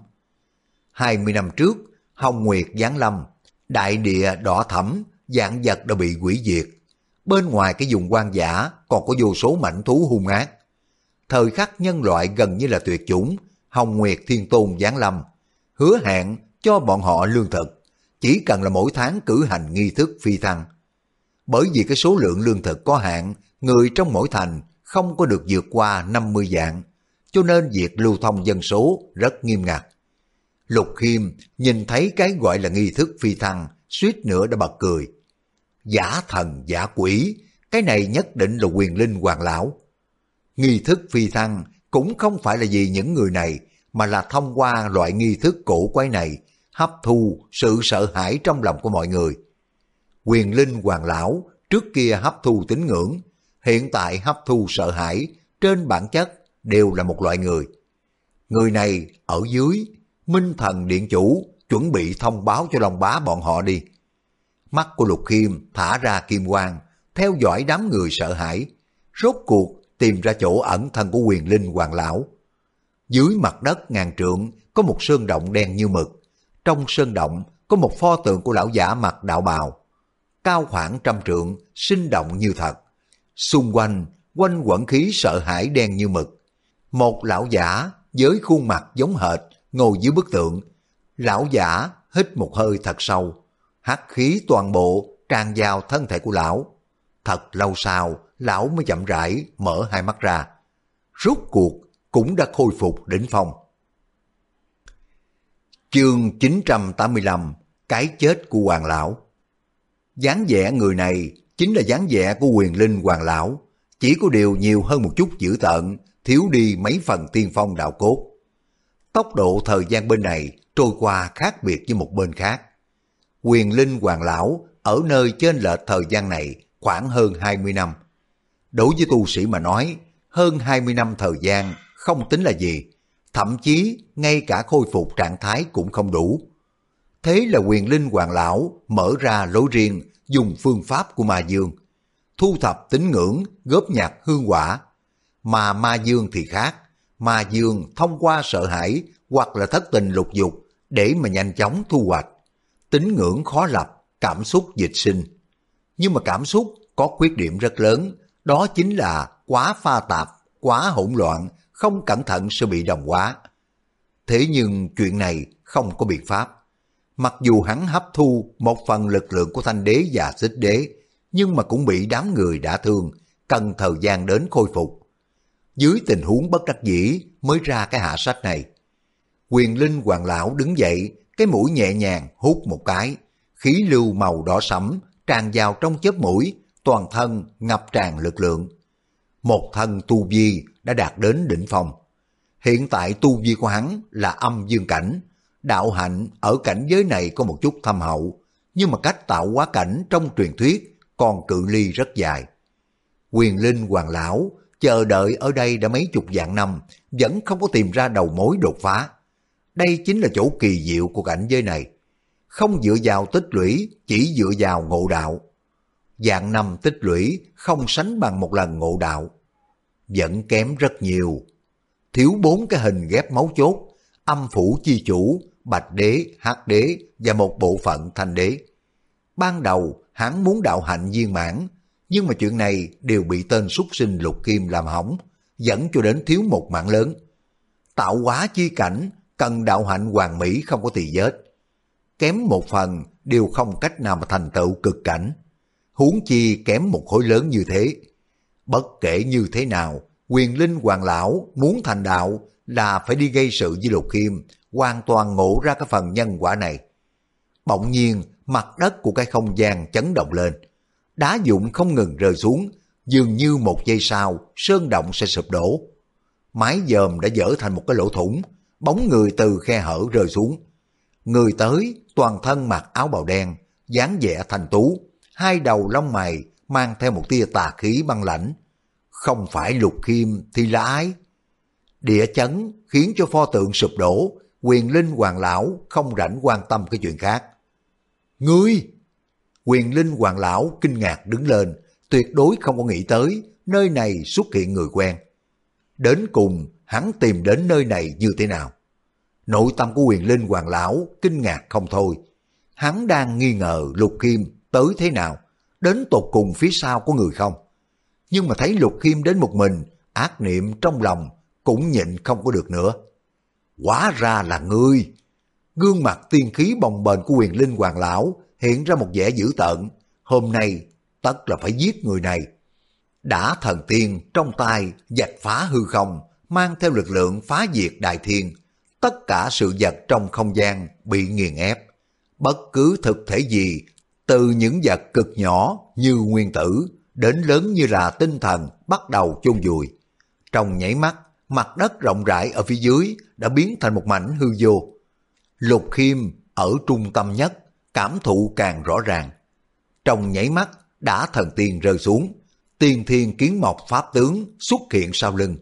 20 năm trước, Hồng Nguyệt giáng lâm, đại địa đỏ thẫm, vạn vật đã bị hủy diệt. Bên ngoài cái vùng hoang dã còn có vô số mảnh thú hung ác. Thời khắc nhân loại gần như là tuyệt chủng, Hồng Nguyệt Thiên Tôn giáng lâm, hứa hẹn cho bọn họ lương thực, chỉ cần là mỗi tháng cử hành nghi thức phi thăng. Bởi vì cái số lượng lương thực có hạn, người trong mỗi thành không có được vượt qua 50 vạn, cho nên việc lưu thông dân số rất nghiêm ngặt. Lục Khiêm nhìn thấy cái gọi là nghi thức phi thăng, suýt nữa đã bật cười. Giả thần giả quỷ, cái này nhất định là quyền linh hoàng lão. Nghi thức phi thăng cũng không phải là vì những người này, mà là thông qua loại nghi thức cổ quái này, hấp thu sự sợ hãi trong lòng của mọi người. Quyền linh hoàng lão trước kia hấp thu tín ngưỡng, hiện tại hấp thu sợ hãi, trên bản chất đều là một loại người. Người này ở dưới, Minh Thần Điện Chủ chuẩn bị thông báo cho Long Bá bọn họ đi. Mắt của Lục Khiêm thả ra kim quang, theo dõi đám người sợ hãi, rốt cuộc tìm ra chỗ ẩn thân của quyền linh hoàng lão. Dưới mặt đất ngàn trượng có một sơn động đen như mực, trong sơn động có một pho tượng của lão giả mặc đạo bào, cao khoảng 100 trượng, sinh động như thật. Xung quanh quanh quẩn khí sợ hãi đen như mực. Một lão giả với khuôn mặt giống hệt ngồi dưới bức tượng. Lão giả hít một hơi thật sâu, hắc khí toàn bộ tràn vào thân thể của lão. Thật lâu sau, lão mới chậm rãi mở hai mắt ra. Rốt cuộc cũng đã khôi phục đỉnh phong. Chương 985, cái chết của hoàng lão. Dáng vẻ người này chính là dáng vẻ của quyền linh hoàng lão, chỉ có điều nhiều hơn một chút dữ tợn, thiếu đi mấy phần tiên phong đạo cốt. Tốc độ thời gian bên này trôi qua khác biệt với một bên khác. Quyền linh hoàng lão ở nơi trên lệch thời gian này khoảng hơn 20 năm. Đối với tu sĩ mà nói, hơn 20 năm thời gian không tính là gì, thậm chí ngay cả khôi phục trạng thái cũng không đủ. Thế là quyền linh hoàng lão mở ra lối riêng, dùng phương pháp của ma dương, thu thập tín ngưỡng, góp nhặt hương quả. Mà ma dương thì khác, ma dương thông qua sợ hãi hoặc là thất tình lục dục để mà nhanh chóng thu hoạch. Tín ngưỡng khó lập, cảm xúc dịch sinh. Nhưng mà cảm xúc có khuyết điểm rất lớn, đó chính là quá pha tạp, quá hỗn loạn, không cẩn thận sẽ bị đồng hóa. Thế nhưng chuyện này không có biện pháp. Mặc dù hắn hấp thu một phần lực lượng của Thanh Đế và Xích Đế, nhưng mà cũng bị đám người đả thương, cần thời gian đến khôi phục. Dưới tình huống bất đắc dĩ mới ra cái hạ sách này. Quyền linh hoàng lão đứng dậy, cái mũi nhẹ nhàng hút một cái, khí lưu màu đỏ sẫm tràn vào trong chớp mũi, toàn thân ngập tràn lực lượng. Một thân tu vi đã đạt đến đỉnh phong. Hiện tại tu vi của hắn là âm dương cảnh, đạo hạnh ở cảnh giới này có một chút thâm hậu, nhưng mà cách tạo hóa cảnh trong truyền thuyết còn cự ly rất dài. Quyền Linh Hoàng lão chờ đợi ở đây đã mấy chục vạn năm, vẫn không có tìm ra đầu mối đột phá. Đây chính là chỗ kỳ diệu của cảnh giới này. Không dựa vào tích lũy, chỉ dựa vào ngộ đạo. Vạn năm tích lũy không sánh bằng một lần ngộ đạo. Vẫn kém rất nhiều. Thiếu 4 cái hình ghép máu chốt, âm phủ chi chủ, bạch đế, hắc đế và một bộ phận thanh đế. Ban đầu hắn muốn đạo hạnh viên mãn, nhưng mà chuyện này đều bị tên súc sinh Lục Kim làm hỏng, dẫn cho đến thiếu một mạng lớn. Tạo hóa chi cảnh cần đạo hạnh hoàn mỹ không có tỳ vết. Kém một phần đều không cách nào mà thành tựu cực cảnh. Huống chi kém một khối lớn như thế. Bất kể như thế nào, Quyền Linh Hoàng lão muốn thành đạo là phải đi gây sự với Lục Kim, hoàn toàn ngộ ra cái phần nhân quả này. Bỗng nhiên, mặt đất của cái không gian chấn động lên. Đá vụn không ngừng rơi xuống, dường như một giây sau, sơn động sẽ sụp đổ. Mái dòm đã dở thành một cái lỗ thủng, bóng người từ khe hở rơi xuống. Người tới, toàn thân mặc áo bào đen, dáng vẻ thanh tú, hai đầu lông mày mang theo một tia tà khí băng lãnh. Không phải Lục Kim thì là ai? Địa chấn khiến cho pho tượng sụp đổ, Quyền Linh Hoàng lão không rảnh quan tâm cái chuyện khác. Ngươi! Quyền Linh Hoàng lão kinh ngạc đứng lên, tuyệt đối không có nghĩ tới nơi này xuất hiện người quen. Đến cùng hắn tìm đến nơi này như thế nào? Nội tâm của Quyền Linh Hoàng lão kinh ngạc không thôi. Hắn đang nghi ngờ Lục Kim tới thế nào, đến tột cùng phía sau có người không. Nhưng mà thấy Lục Kim đến một mình, ác niệm trong lòng cũng nhịn không có được nữa. Hóa ra là ngươi! Gương mặt tiên khí bồng bềnh của Quyền Linh Hoàng lão hiện ra một vẻ dữ tợn. Hôm nay tất là phải giết người này. Đã thần tiên trong tay vạch phá hư không, mang theo lực lượng phá diệt đại thiên. Tất cả sự vật trong không gian bị nghiền ép. Bất cứ thực thể gì, từ những vật cực nhỏ như nguyên tử đến lớn như là tinh thần bắt đầu chôn vùi. Trong nháy mắt, mặt đất rộng rãi ở phía dưới đã biến thành một mảnh hư vô. Lục Khiêm ở trung tâm nhất, cảm thụ càng rõ ràng. Trong nháy mắt đã thần tiên rơi xuống, tiên thiên kiến mộc pháp tướng xuất hiện sau lưng.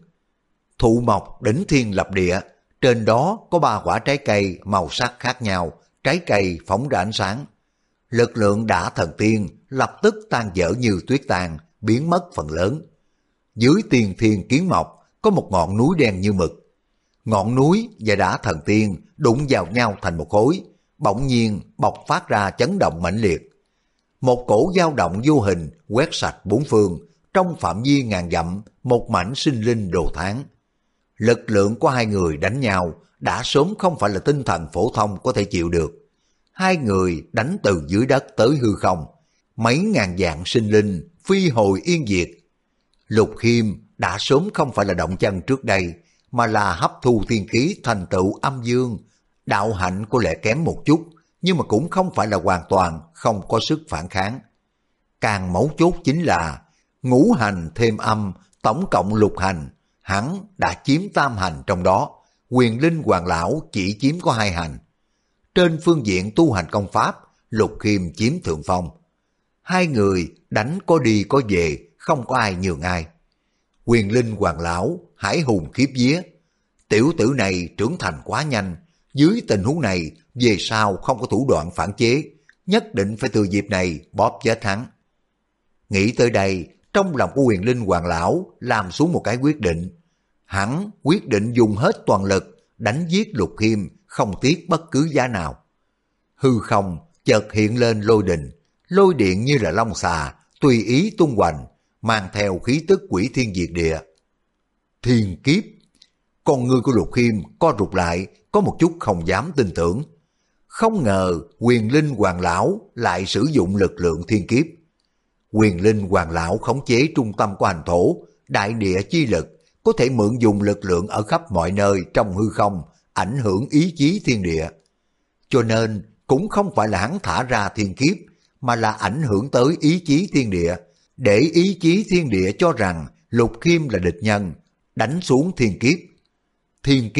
Thụ mộc đỉnh thiên lập địa, trên đó có 3 quả trái cây màu sắc khác nhau, trái cây phóng ra ánh sáng. Lực lượng đã thần tiên lập tức tan dở như tuyết tan, biến mất phần lớn. Dưới tiên thiên kiến mộc có một ngọn núi đen như mực. Ngọn núi và đá thần tiên đụng vào nhau thành một khối, bỗng nhiên bộc phát ra chấn động mãnh liệt. Một cổ dao động vô hình quét sạch bốn phương, trong phạm vi ngàn dặm, một mảnh sinh linh đồ thán. Lực lượng của hai người đánh nhau đã sớm không phải là tinh thần phổ thông có thể chịu được. Hai người đánh từ dưới đất tới hư không, mấy ngàn vạn sinh linh phi hồi yên diệt. Lục Khiêm đã sớm không phải là động chân trước đây, mà là hấp thu thiên khí thành tựu âm dương. Đạo hạnh có lẽ kém một chút, nhưng mà cũng không phải là hoàn toàn không có sức phản kháng. Càng mấu chốt chính là ngũ hành thêm âm, tổng cộng lục hành, hắn đã chiếm tam hành trong đó, Quyền Linh Hoàng lão chỉ chiếm có 2 hành. Trên phương diện tu hành công pháp, Lục Khiêm chiếm thượng phong. Hai người đánh có đi có về, không có ai nhường ai. Quyền Linh Hoàng lão hải hùng khiếp vía, tiểu tử này trưởng thành quá nhanh, dưới tình huống này về sau không có thủ đoạn phản chế, nhất định phải từ dịp này bóp chết hắn. Nghĩ tới đây, trong lòng của Quyền Linh Hoàng lão làm xuống một cái quyết định. Hắn quyết định dùng hết toàn lực đánh giết Lục Khiêm, không tiếc bất cứ giá nào. Hư không chợt hiện lên lôi đình, lôi điện như là long xà tùy ý tung hoành, mang theo khí tức quỷ thiên diệt địa. Thiên kiếp! Con ngươi của Lục Khiêm co rụt lại, có một chút không dám tin tưởng. Không ngờ Quyền Linh Hoàng lão lại sử dụng lực lượng thiên kiếp. Quyền Linh Hoàng lão khống chế trung tâm của hành thổ, đại địa chi lực, có thể mượn dùng lực lượng ở khắp mọi nơi trong hư không, ảnh hưởng ý chí thiên địa. Cho nên cũng không phải là hắn thả ra thiên kiếp, mà là ảnh hưởng tới ý chí thiên địa, để ý chí thiên địa cho rằng Lục Khiêm là địch nhân, đánh xuống thiên kiếp. Thiên kiếp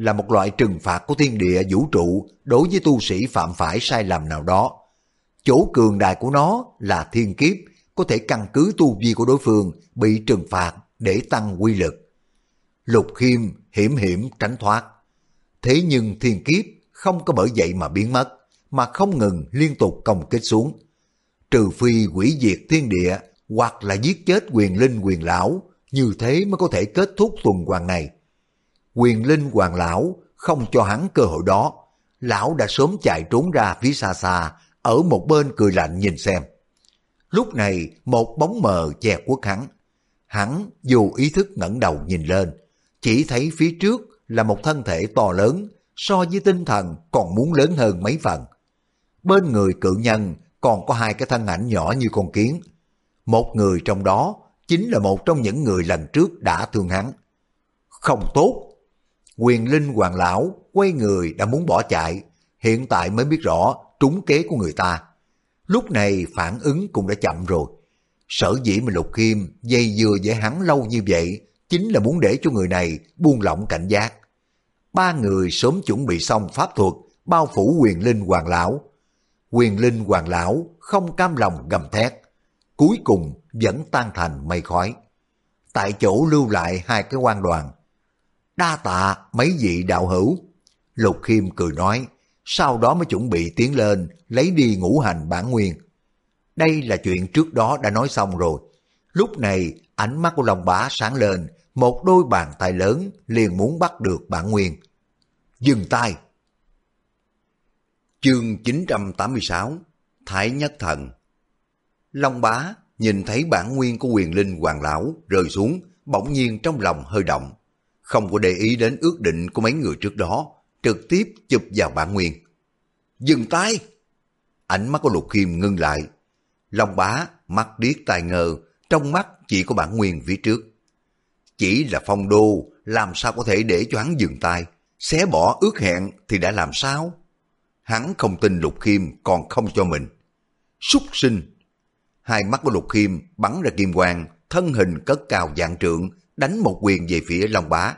là một loại trừng phạt của thiên địa vũ trụ đối với tu sĩ phạm phải sai lầm nào đó. Chỗ cường đại của nó là thiên kiếp, có thể căn cứ tu vi của đối phương bị trừng phạt để tăng quy lực. Lục Khiêm hiểm hiểm tránh thoát. Thế nhưng thiên kiếp không có bởi vậy mà biến mất, mà không ngừng liên tục công kích xuống. Trừ phi hủy diệt thiên địa hoặc là giết chết Quyền Linh Quyền Lão, như thế mới có thể kết thúc tuần hoàn này. Quyền Linh Hoàng Lão không cho hắn cơ hội đó. Lão đã sớm chạy trốn ra phía xa xa, ở một bên cười lạnh nhìn xem. Lúc này một bóng mờ che khuất hắn. Hắn vô ý thức ngẩng đầu nhìn lên, chỉ thấy phía trước là một thân thể to lớn, so với tinh thần còn muốn lớn hơn mấy phần. Bên người cự nhân còn có hai cái thân ảnh nhỏ như con kiến. Một người trong đó chính là một trong những người lần trước đã thương hắn. Không tốt! Quyền Linh Hoàng Lão quay người đã muốn bỏ chạy, hiện tại mới biết rõ trúng kế của người ta. Lúc này phản ứng cũng đã chậm rồi. Sở dĩ mà Lục Khiêm dây dưa với hắn lâu như vậy chính là muốn để cho người này buông lỏng cảnh giác. Ba người sớm chuẩn bị xong pháp thuật bao phủ Quyền Linh Hoàng Lão. Quyền Linh Hoàng Lão không cam lòng gầm thét, cuối cùng vẫn tan thành mây khói. Tại chỗ lưu lại hai cái quan đoàn. Đa tạ mấy vị đạo hữu. Lục Khiêm cười nói, sau đó mới chuẩn bị tiến lên lấy đi ngũ hành bản nguyên. Đây là chuyện trước đó đã nói xong rồi. Lúc này ánh mắt của Long Bá sáng lên, một đôi bàn tay lớn liền muốn bắt được bản nguyên. Dừng tay. Chương 986 Thái Nhất Thần. Long Bá nhìn thấy bản nguyên của Quyền Linh Hoàng Lão rơi xuống, bỗng nhiên trong lòng hơi động. Không có để ý đến ước định của mấy người trước đó, trực tiếp chụp vào bản nguyên. Dừng tay! Ánh mắt của Lục Khiêm ngưng lại. Long Bá mắt điếc tai ngơ, trong mắt chỉ có bản nguyên phía trước. Chỉ là phong đô, làm sao có thể để cho hắn dừng tay, xé bỏ ước hẹn thì đã làm sao? Hắn không tin Lục Khiêm còn không cho mình. Súc sinh! Hai mắt của Lục Khiêm bắn ra kim quang, thân hình cất cao vạn trượng, đánh một quyền về phía Long Bá.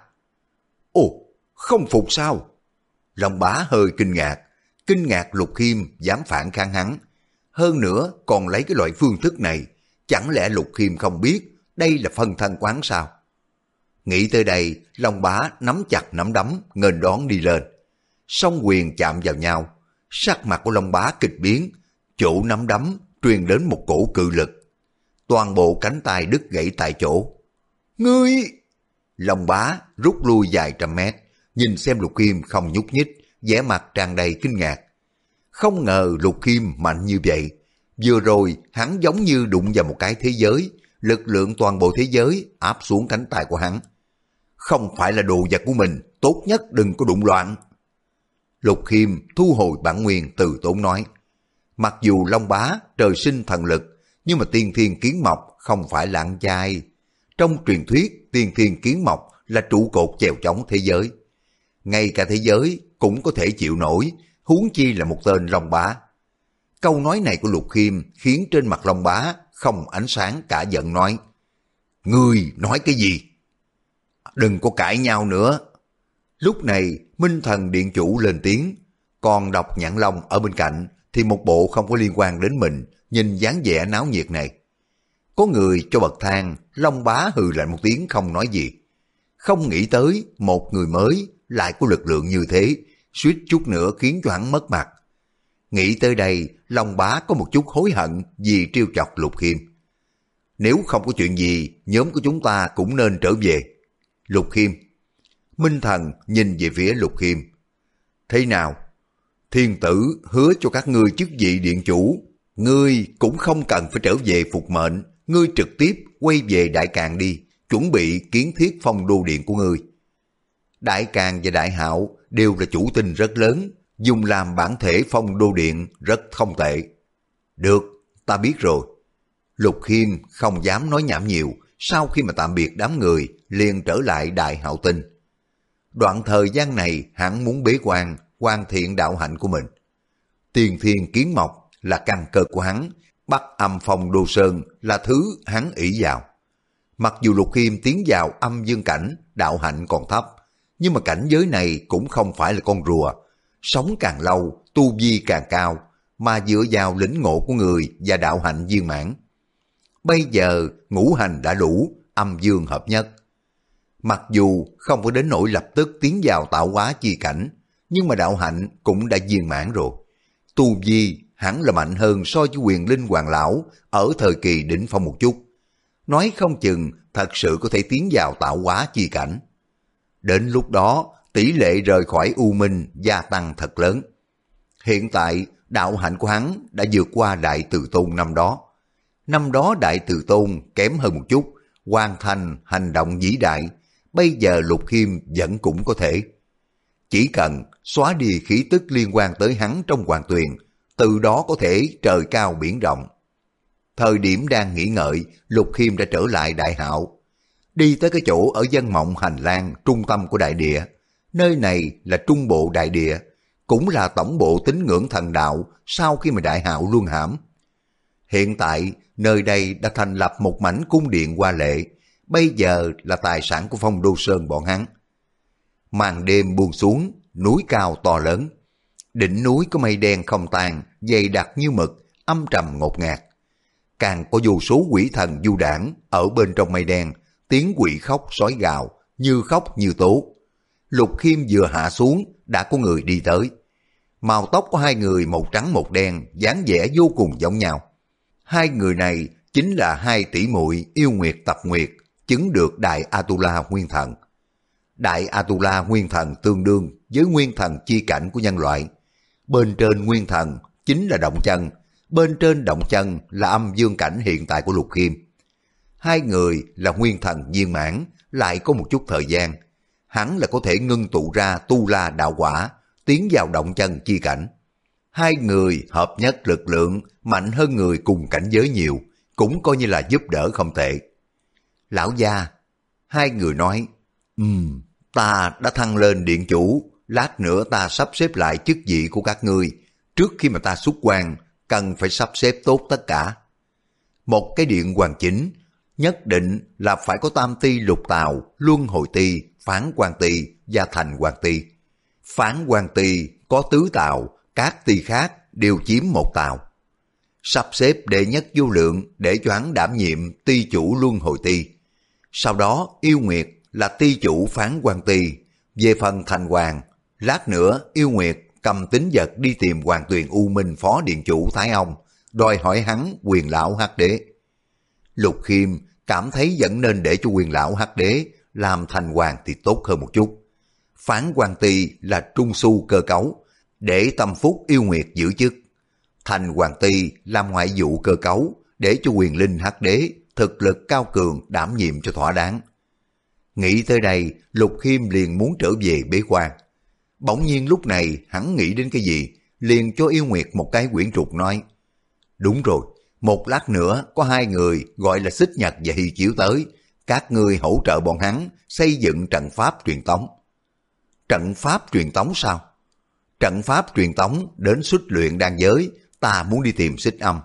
Ồ, không phục sao? Long Bá hơi kinh ngạc Lục Khiêm dám phản kháng hắn. Hơn nữa còn lấy cái loại phương thức này, chẳng lẽ Lục Khiêm không biết đây là phân thân quán sao? Nghĩ tới đây, Long Bá nắm chặt nắm đấm, nghênh đón đi lên. Song quyền chạm vào nhau, sắc mặt của Long Bá kịch biến, chỗ nắm đấm truyền đến một cổ cự lực. Toàn bộ cánh tay đứt gãy tại chỗ. Ngươi! Long Bá rút lui vài trăm mét, nhìn xem Lục Khiêm không nhúc nhích, vẻ mặt tràn đầy kinh ngạc. Không ngờ Lục Khiêm mạnh như vậy. Vừa rồi hắn giống như đụng vào một cái thế giới, lực lượng toàn bộ thế giới áp xuống cánh tay của hắn. Không phải là đồ vật của mình, tốt nhất đừng có đụng loạn. Lục Khiêm thu hồi bản nguyên từ tốn nói. Mặc dù Long Bá trời sinh thần lực, nhưng mà tiên thiên kiến mộc không phải là ăn chay. Trong truyền thuyết, tiên thiên kiến mộc là trụ cột chèo chống thế giới. Ngay cả thế giới cũng có thể chịu nổi, huống chi là một tên Long Bá. Câu nói này của Lục Khiêm khiến trên mặt Long Bá không ánh sáng, cả giận nói. Ngươi nói cái gì? Đừng có cãi nhau nữa. Lúc này Minh Thần Điện Chủ lên tiếng, còn Độc Nhãn Long ở bên cạnh thì một bộ không có liên quan đến mình, nhìn dáng vẻ náo nhiệt này. Có người cho bậc thang, Long Bá hừ lạnh một tiếng không nói gì. Không nghĩ tới một người mới lại có lực lượng như thế, suýt chút nữa khiến cho hắn mất mặt. Nghĩ tới đây, Long Bá có một chút hối hận vì trêu chọc Lục Khiêm. Nếu không có chuyện gì, nhóm của chúng ta cũng nên trở về. Lục Khiêm. Minh Thần nhìn về phía Lục Khiêm. Thế nào? Thiên tử hứa cho các ngươi chức vị điện chủ. Ngươi cũng không cần phải trở về phục mệnh. Ngươi trực tiếp quay về Đại Càn đi, chuẩn bị kiến thiết phong đô điện của ngươi. Đại Càn và Đại Hạo đều là chủ tinh rất lớn, dùng làm bản thể phong đô điện rất không tệ. Được, ta biết rồi. Lục Khiêm không dám nói nhảm nhiều, sau khi mà tạm biệt đám người, liền trở lại Đại Hạo Tinh. Đoạn thời gian này hắn muốn bế quan, hoàn thiện đạo hạnh của mình. Tiên thiên kiến mộc là căn cơ của hắn, Bắc âm phong đô sơn là thứ hắn ỷ vào. Mặc dù Lục Khiêm tiến vào âm dương cảnh, đạo hạnh còn thấp, Nhưng mà cảnh giới này cũng không phải là con rùa. Sống càng lâu, tu vi càng cao, mà dựa vào lĩnh ngộ của người và đạo hạnh viên mãn. Bây giờ ngũ hành đã đủ, âm dương hợp nhất. Mặc dù không có đến nỗi lập tức tiến vào tạo hóa chi cảnh, nhưng mà đạo hạnh cũng đã viên mãn rồi. Tu vi hẳn là mạnh hơn so với Quyền Linh Hoàng Lão ở thời kỳ đỉnh phong một chút. Nói không chừng thật sự có thể tiến vào tạo hóa chi cảnh. Đến lúc đó, tỷ lệ rời khỏi U Minh gia tăng thật lớn. Hiện tại, đạo hạnh của hắn đã vượt qua Đại Từ Tôn năm đó. Năm đó Đại Từ Tôn kém hơn một chút, hoàn thành hành động vĩ đại. Bây giờ Lục Khiêm vẫn cũng có thể. Chỉ cần xóa đi khí tức liên quan tới hắn trong hoàng tuyền, từ đó có thể trời cao biển rộng. Thời điểm đang nghĩ ngợi, Lục Khiêm đã trở lại Đại Hạo. Đi tới cái chỗ ở Dân Mộng Hành Lang trung tâm của đại địa. Nơi này là trung bộ đại địa, cũng là tổng bộ tín ngưỡng thần đạo sau khi mà Đại Hạo luân hãm. Hiện tại, nơi đây đã thành lập một mảnh cung điện hoa lệ, bây giờ là tài sản của Phong Đô Sơn bọn hắn. Màn đêm buông xuống, núi cao to lớn. Đỉnh núi có mây đen không tan, dày đặc như mực, âm trầm ngột ngạt. Càng có vô số quỷ thần du đảng ở bên trong mây đen, tiếng quỷ khóc sói gào, như khóc như tố. Lục Khiêm vừa hạ xuống, đã có người đi tới. Màu tóc của hai người một trắng một đen, dáng vẻ vô cùng giống nhau. Hai người này chính là hai tỷ muội Yêu Nguyệt Tập Nguyệt, chứng được Đại Atula Nguyên Thần. Đại Atula Nguyên Thần tương đương với Nguyên Thần chi cảnh của nhân loại. Bên trên Nguyên Thần chính là động chân, bên trên động chân là âm dương cảnh hiện tại của Lục Khiêm. Hai người là Nguyên Thần viên mãn, lại có một chút thời gian. Hắn là có thể ngưng tụ ra tu la đạo quả, tiến vào động chân chi cảnh. Hai người hợp nhất lực lượng mạnh hơn người cùng cảnh giới nhiều, cũng coi như là giúp đỡ không tệ. Lão gia, hai người nói, ta đã thăng lên điện chủ, lát nữa ta sắp xếp lại chức vị của các ngươi. Trước khi mà ta xuất quan, cần phải sắp xếp tốt tất cả. Một cái điện hoàn chỉnh, nhất định là phải có tam ti lục tào, luân hồi ti, phán quan ti và thành quan ti. Phán quan ti có tứ tào, các ti khác đều chiếm một tào. Sắp xếp đệ nhất vô lượng để cho hắn đảm nhiệm ti chủ luân hồi ti. Sau đó Yêu Nguyệt là ti chủ phán quan ti. Về phần thành hoàng, lát nữa Yêu Nguyệt cầm tín vật đi tìm Hoàng Tuyền U Minh phó điện chủ Thái Ông, đòi hỏi hắn Quyền lão Hắc Đế. Lục Khiêm cảm thấy vẫn nên để cho Quyền lão Hắc Đế làm thành hoàng thì tốt hơn một chút. Phán quan ti là trung su cơ cấu, để Tâm Phúc Yêu Nguyệt giữ chức. Thành hoàng ti làm ngoại vụ cơ cấu, để cho Quyền Linh Hắc Đế thực lực cao cường đảm nhiệm cho thỏa đáng. Nghĩ tới đây, Lục Khiêm liền muốn trở về bế quan. Bỗng nhiên lúc này hắn nghĩ đến cái gì, liền cho Yêu Nguyệt một cái quyển trục nói, đúng rồi, một lát nữa có hai người gọi là Xích Nhật và Hy Chiếu tới, các ngươi hỗ trợ bọn hắn xây dựng trận pháp truyền tống. Trận pháp truyền tống sao? Trận pháp truyền tống đến Xích Luyện Đan Giới, ta muốn đi tìm Xích Âm.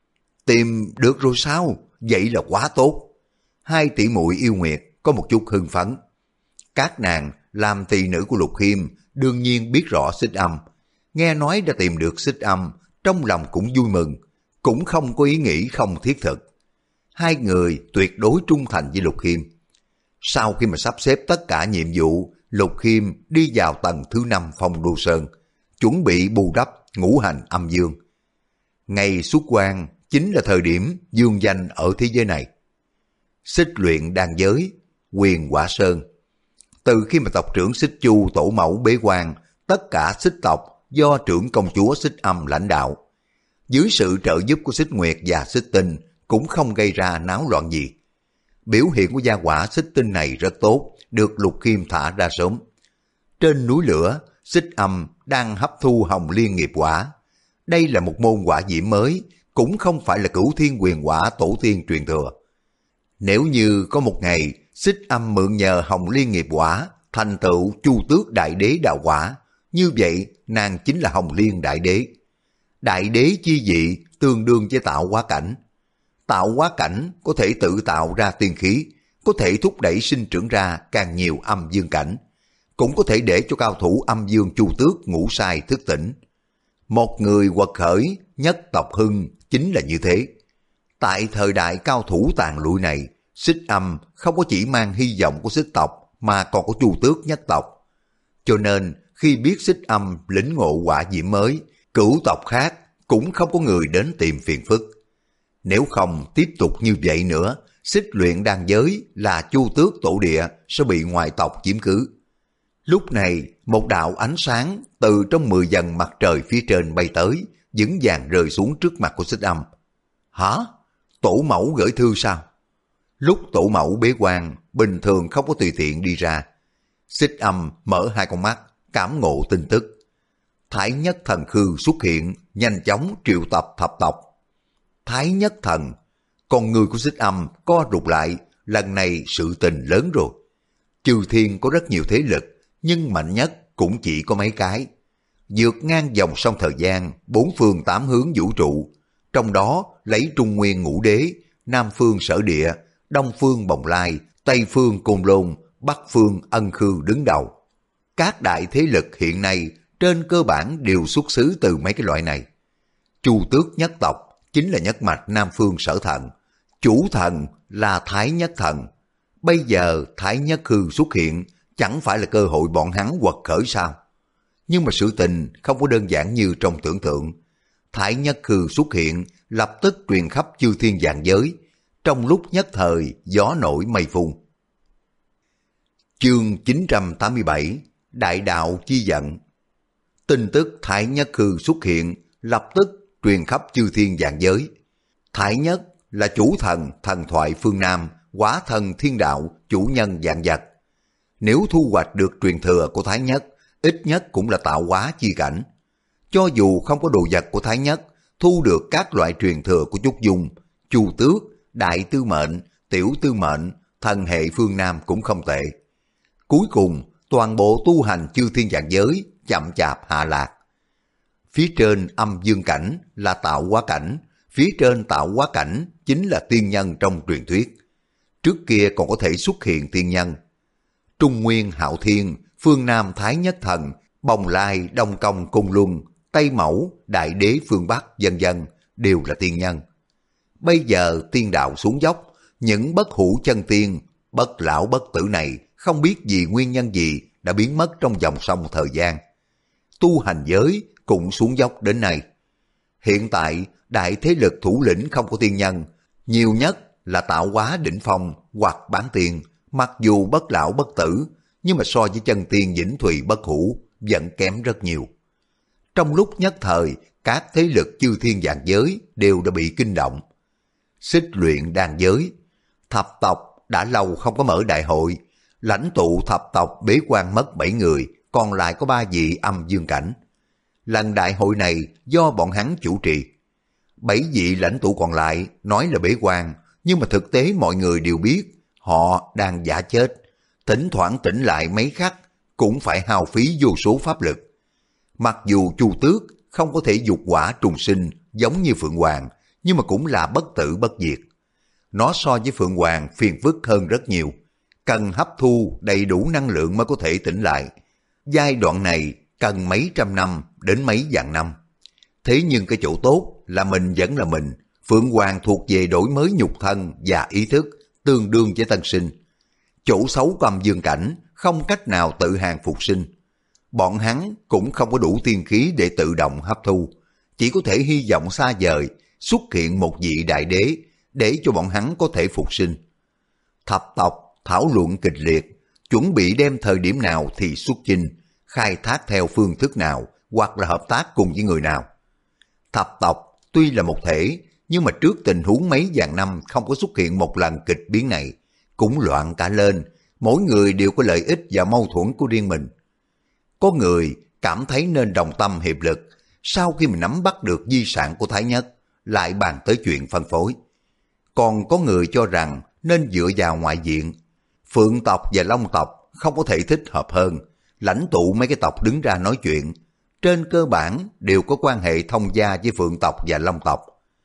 Tìm được rồi sao? Vậy là quá tốt. Hai tỷ muội Yêu Nguyệt có một chút hưng phấn. Các nàng làm tỳ nữ của Lục Khiêm đương nhiên biết rõ Xích Âm. Nghe nói đã tìm được Xích Âm, trong lòng cũng vui mừng, cũng không có ý nghĩ không thiết thực. Hai người tuyệt đối trung thành với Lục Khiêm. Sau khi mà sắp xếp tất cả nhiệm vụ, Lục Khiêm đi vào tầng thứ 5 Phong Đô Sơn, chuẩn bị bù đắp ngũ hành âm dương. Ngày xuất quan chính là thời điểm dương danh ở thế giới này. Xích Luyện Đan Giới, Huyền Quả Sơn. Từ khi mà tộc trưởng Xích Chu tổ mẫu bế quan, tất cả Xích tộc do trưởng công chúa Xích Âm lãnh đạo. Dưới sự trợ giúp của Xích Nguyệt và Xích Tinh cũng không gây ra náo loạn gì. Biểu hiện của gia quả Xích Tinh này rất tốt, được Lục Khiêm thả ra sớm. Trên núi lửa, Xích Âm đang hấp thu hồng liên nghiệp quả. Đây là một môn quả diễm mới, cũng không phải là Cửu Thiên Huyền Quả tổ tiên truyền thừa. Nếu như có một ngày Xích Âm mượn nhờ hồng liên nghiệp quả thành tựu Chu Tước Đại Đế đạo quả, như vậy nàng chính là Hồng Liên Đại Đế. Đại đế chi vị tương đương với tạo hóa cảnh. Tạo hóa cảnh có thể tự tạo ra tiên khí, có thể thúc đẩy sinh trưởng ra càng nhiều âm dương cảnh. cũng có thể để cho cao thủ âm dương Chu Tước ngủ say thức tỉnh. Một người quật khởi, nhất tộc hưng chính là như thế. Tại thời đại cao thủ tàn lụi này, Xích Âm không có chỉ mang hy vọng của Xích tộc mà còn có Chu Tước nhất tộc. Cho nên khi biết Xích Âm lĩnh ngộ quả diễm mới, cửu tộc khác cũng không có người đến tìm phiền phức. Nếu không tiếp tục như vậy nữa, Xích luyện đan giới là Chu Tước tổ địa sẽ bị ngoại tộc chiếm cứ. Lúc này, một đạo ánh sáng từ trong 10 dần mặt trời phía trên bay tới, vững vàng rơi xuống trước mặt của Xích Âm. Hả? Tổ mẫu gửi thư sao? Lúc tổ mẫu bế quan, bình thường không có tùy tiện đi ra. Xích Âm mở hai con mắt, cảm ngộ tin tức. Thái Nhất Thần Khư xuất hiện, nhanh chóng triệu tập thập tộc. Thái Nhất Thần, con người của Xích Âm co rụt lại, lần này sự tình lớn rồi. Chư thiên có rất nhiều thế lực, nhưng mạnh nhất cũng chỉ có mấy cái. Vượt ngang dòng sông thời gian, 4 phương 8 hướng vũ trụ, trong đó lấy Trung Nguyên Ngũ Đế, Nam phương Sở Địa, Đông phương Bồng Lai, Tây phương Côn Lôn, Bắc phương Ân Khư đứng đầu. Các đại thế lực hiện nay trên cơ bản đều xuất xứ từ mấy cái loại này. Chu Tước nhất tộc chính là nhất mạch Nam phương Sở Thần, chủ thần là Thái Nhất Thần. Bây giờ Thái Nhất Khư xuất hiện, chẳng phải là cơ hội bọn hắn quật khởi sao? Nhưng mà sự tình không có đơn giản như trong tưởng tượng. Thái Nhất Khư xuất hiện, lập tức truyền khắp chư thiên vạn giới, trong lúc nhất thời gió nổi mây phun. Chương 987 Đại đạo chi giận. Tin tức Thái Nhất Khư xuất hiện, lập tức truyền khắp chư thiên vạn giới. Thái Nhất là chủ thần thần thoại phương Nam, hóa thần thiên đạo, chủ nhân vạn vật. Nếu thu hoạch được truyền thừa của Thái Nhất, ít nhất cũng là tạo hóa chi cảnh. Cho dù không có đồ vật của Thái Nhất, thu được các loại truyền thừa của Trúc Dung, Chu Tước, Đại Tư Mệnh, Tiểu Tư Mệnh, thần hệ phương Nam cũng không tệ. Cuối cùng, toàn bộ tu hành chư thiên vạn giới chậm chạp hạ lạc. Phía trên âm dương cảnh là tạo hóa cảnh, phía trên tạo hóa cảnh chính là tiên nhân trong truyền thuyết. Trước kia còn có thể xuất hiện tiên nhân. Trung Nguyên Hạo Thiên, phương Nam Thái Nhất Thần, Bồng Lai, Đông Công Cung Luân, Tây Mẫu, Đại Đế phương Bắc vân vân đều là tiên nhân. Bây giờ tiên đạo xuống dốc, những bất hủ chân tiên, bất lão bất tử này không biết vì nguyên nhân gì đã biến mất trong dòng sông thời gian. Tu hành giới cũng xuống dốc đến nay. Hiện tại đại thế lực thủ lĩnh không có tiên nhân, nhiều nhất là tạo hóa đỉnh phong hoặc bán tiên, mặc dù bất lão bất tử, nhưng mà so với chân tiên vĩnh thùy bất hủ vẫn kém rất nhiều. Trong lúc nhất thời, các thế lực chư thiên vạn giới đều đã bị kinh động. Xích luyện đan giới, thập tộc đã lâu không có mở đại hội, lãnh tụ thập tộc bế quan mất 7 người, còn lại có 3 vị âm dương cảnh. Lần đại hội này do bọn hắn chủ trì. 7 vị lãnh tụ còn lại nói là bế quan, nhưng mà thực tế mọi người đều biết họ đang giả chết. Thỉnh thoảng tỉnh lại mấy khắc cũng phải hao phí vô số pháp lực. Mặc dù Chu Tước không có thể dục quả trùng sinh giống như Phượng Hoàng, nhưng mà cũng là bất tử bất diệt. Nó so với Phượng Hoàng phiền phức hơn rất nhiều, cần hấp thu đầy đủ năng lượng mới có thể tỉnh lại. Giai đoạn này cần mấy trăm năm đến mấy vạn năm. Thế nhưng cái chỗ tốt là mình vẫn là mình. Phượng Hoàng thuộc về đổi mới nhục thân và ý thức, tương đương với tân sinh. Chỗ xấu của âm dương cảnh không cách nào tự hàng phục sinh. Bọn hắn cũng không có đủ tiên khí để tự động hấp thu, chỉ có thể hy vọng xa vời xuất hiện một vị đại đế để cho bọn hắn có thể phục sinh. Thập tộc thảo luận kịch liệt, chuẩn bị đem thời điểm nào thì xuất chinh, khai thác theo phương thức nào hoặc là hợp tác cùng với người nào. Thập tộc tuy là một thể, nhưng mà trước tình huống mấy vạn năm không có xuất hiện một lần kịch biến này, cũng loạn cả lên, mỗi người đều có lợi ích và mâu thuẫn của riêng mình. Có người cảm thấy nên đồng tâm hiệp lực, sau khi mình nắm bắt được di sản của Thái Nhất, lại bàn tới chuyện phân phối. Còn có người cho rằng nên dựa vào ngoại diện. Phượng tộc và Long tộc không có thể thích hợp hơn, lãnh tụ mấy cái tộc đứng ra nói chuyện, trên cơ bản đều có quan hệ thông gia với Phượng tộc và Long tộc.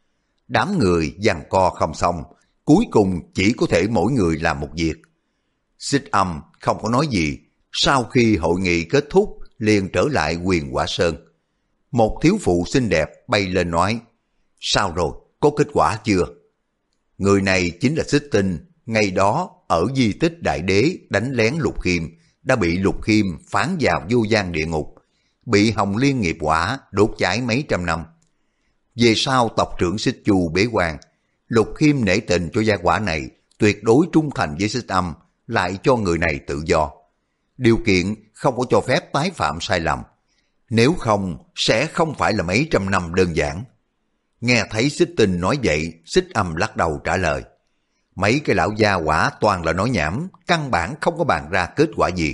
Đám người giằng co không xong, cuối cùng chỉ có thể mỗi người làm một việc. Xích Âm không có nói gì, Sau khi hội nghị kết thúc, liền trở lại Huyền Quả Sơn. Một thiếu phụ xinh đẹp bay lên nói, sao rồi, có kết quả chưa? Người này chính là Xích Tinh, ngày đó ở di tích Đại Đế đánh lén Lục Khiêm, đã bị Lục Khiêm phán vào vô gian địa ngục, bị Hồng Liên nghiệp quả đốt cháy mấy trăm năm. Về sau tộc trưởng Xích Chu bế quan, Lục Khiêm nể tình cho gia quả này tuyệt đối trung thành với Xích Âm, lại cho người này tự do. Điều kiện không có cho phép tái phạm sai lầm, nếu không sẽ không phải là mấy trăm năm đơn giản. Nghe thấy Xích Tinh nói vậy, Xích Âm lắc đầu trả lời, mấy cái lão gia quả toàn là nói nhảm, căn bản không có bàn ra kết quả gì.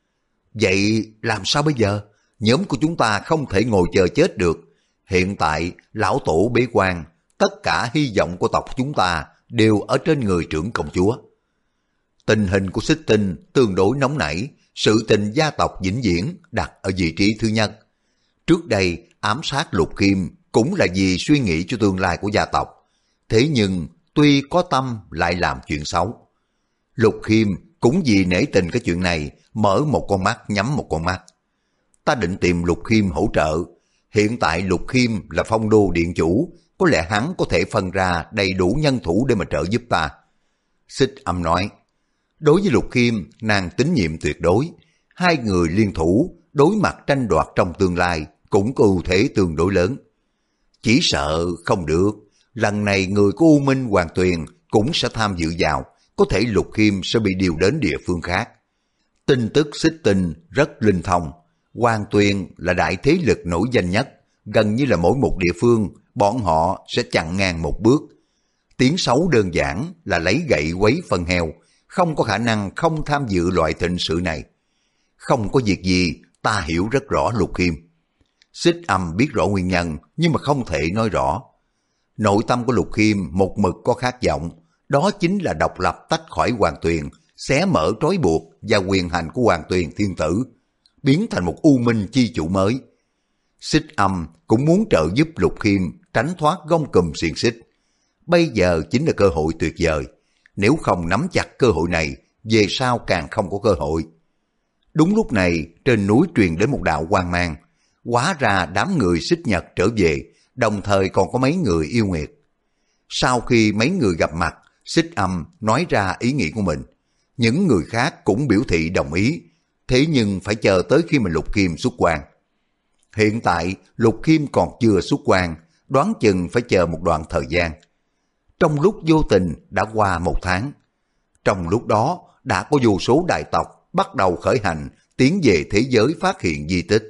Vậy làm sao bây giờ? Nhóm của chúng ta không thể ngồi chờ chết được. Hiện tại lão tổ bế quan, tất cả hy vọng của tộc chúng ta đều ở trên người trưởng công chúa. Tình hình của Xích Tinh tương đối nóng nảy, sự tình gia tộc vĩnh viễn đặt ở vị trí thứ nhất. Trước đây ám sát Lục Khiêm cũng là vì suy nghĩ cho tương lai của gia tộc. Thế nhưng tuy có tâm lại làm chuyện xấu. Lục Khiêm cũng vì nể tình cái chuyện này mở một con mắt nhắm một con mắt. Ta định tìm Lục Khiêm hỗ trợ. Hiện tại Lục Khiêm là phong đô điện chủ, có lẽ hắn có thể phân ra đầy đủ nhân thủ để mà trợ giúp ta. Xích Âm nói, đối với Lục Khiêm nàng tín nhiệm tuyệt đối, hai người liên thủ đối mặt tranh đoạt trong tương lai cũng có ưu thế tương đối lớn. Chỉ sợ không được, lần này người của U Minh Hoàng Tuyền cũng sẽ tham dự vào, có thể Lục Khiêm sẽ bị điều đến địa phương khác. Tin tức Xích Tinh rất linh thông, Hoàng Tuyền là đại thế lực nổi danh nhất, gần như là mỗi một địa phương bọn họ sẽ chặn ngang một bước. Tiếng xấu đơn giản là lấy gậy quấy phân heo, không có khả năng không tham dự loại thịnh sự này. Không có việc gì, ta hiểu rất rõ Lục Khiêm. Xích Âm biết rõ nguyên nhân nhưng mà không thể nói rõ. Nội tâm của Lục Khiêm một mực có khát vọng, đó chính là độc lập tách khỏi Hoàng Tuyền, xé mở trói buộc và quyền hành của Hoàng Tuyền Thiên Tử, biến thành một U Minh chi chủ mới. Xích Âm cũng muốn trợ giúp Lục Khiêm tránh thoát gông cùm xiềng xích. Bây giờ chính là cơ hội tuyệt vời, nếu không nắm chặt cơ hội này, về sau càng không có cơ hội. Đúng lúc này, trên núi truyền đến một đạo quang mang, hóa ra đám người Xích Nhật trở về, đồng thời còn có mấy người yêu nguyệt. Sau khi mấy người gặp mặt, Xích Âm nói ra ý nghĩ của mình. Những người khác cũng biểu thị đồng ý, thế nhưng phải chờ tới khi mà Lục Khiêm xuất quan. Hiện tại Lục Khiêm còn chưa xuất quan, đoán chừng phải chờ một đoạn thời gian. Trong lúc vô tình đã qua một tháng. Trong lúc đó đã có vô số đại tộc bắt đầu khởi hành tiến về thế giới phát hiện di tích.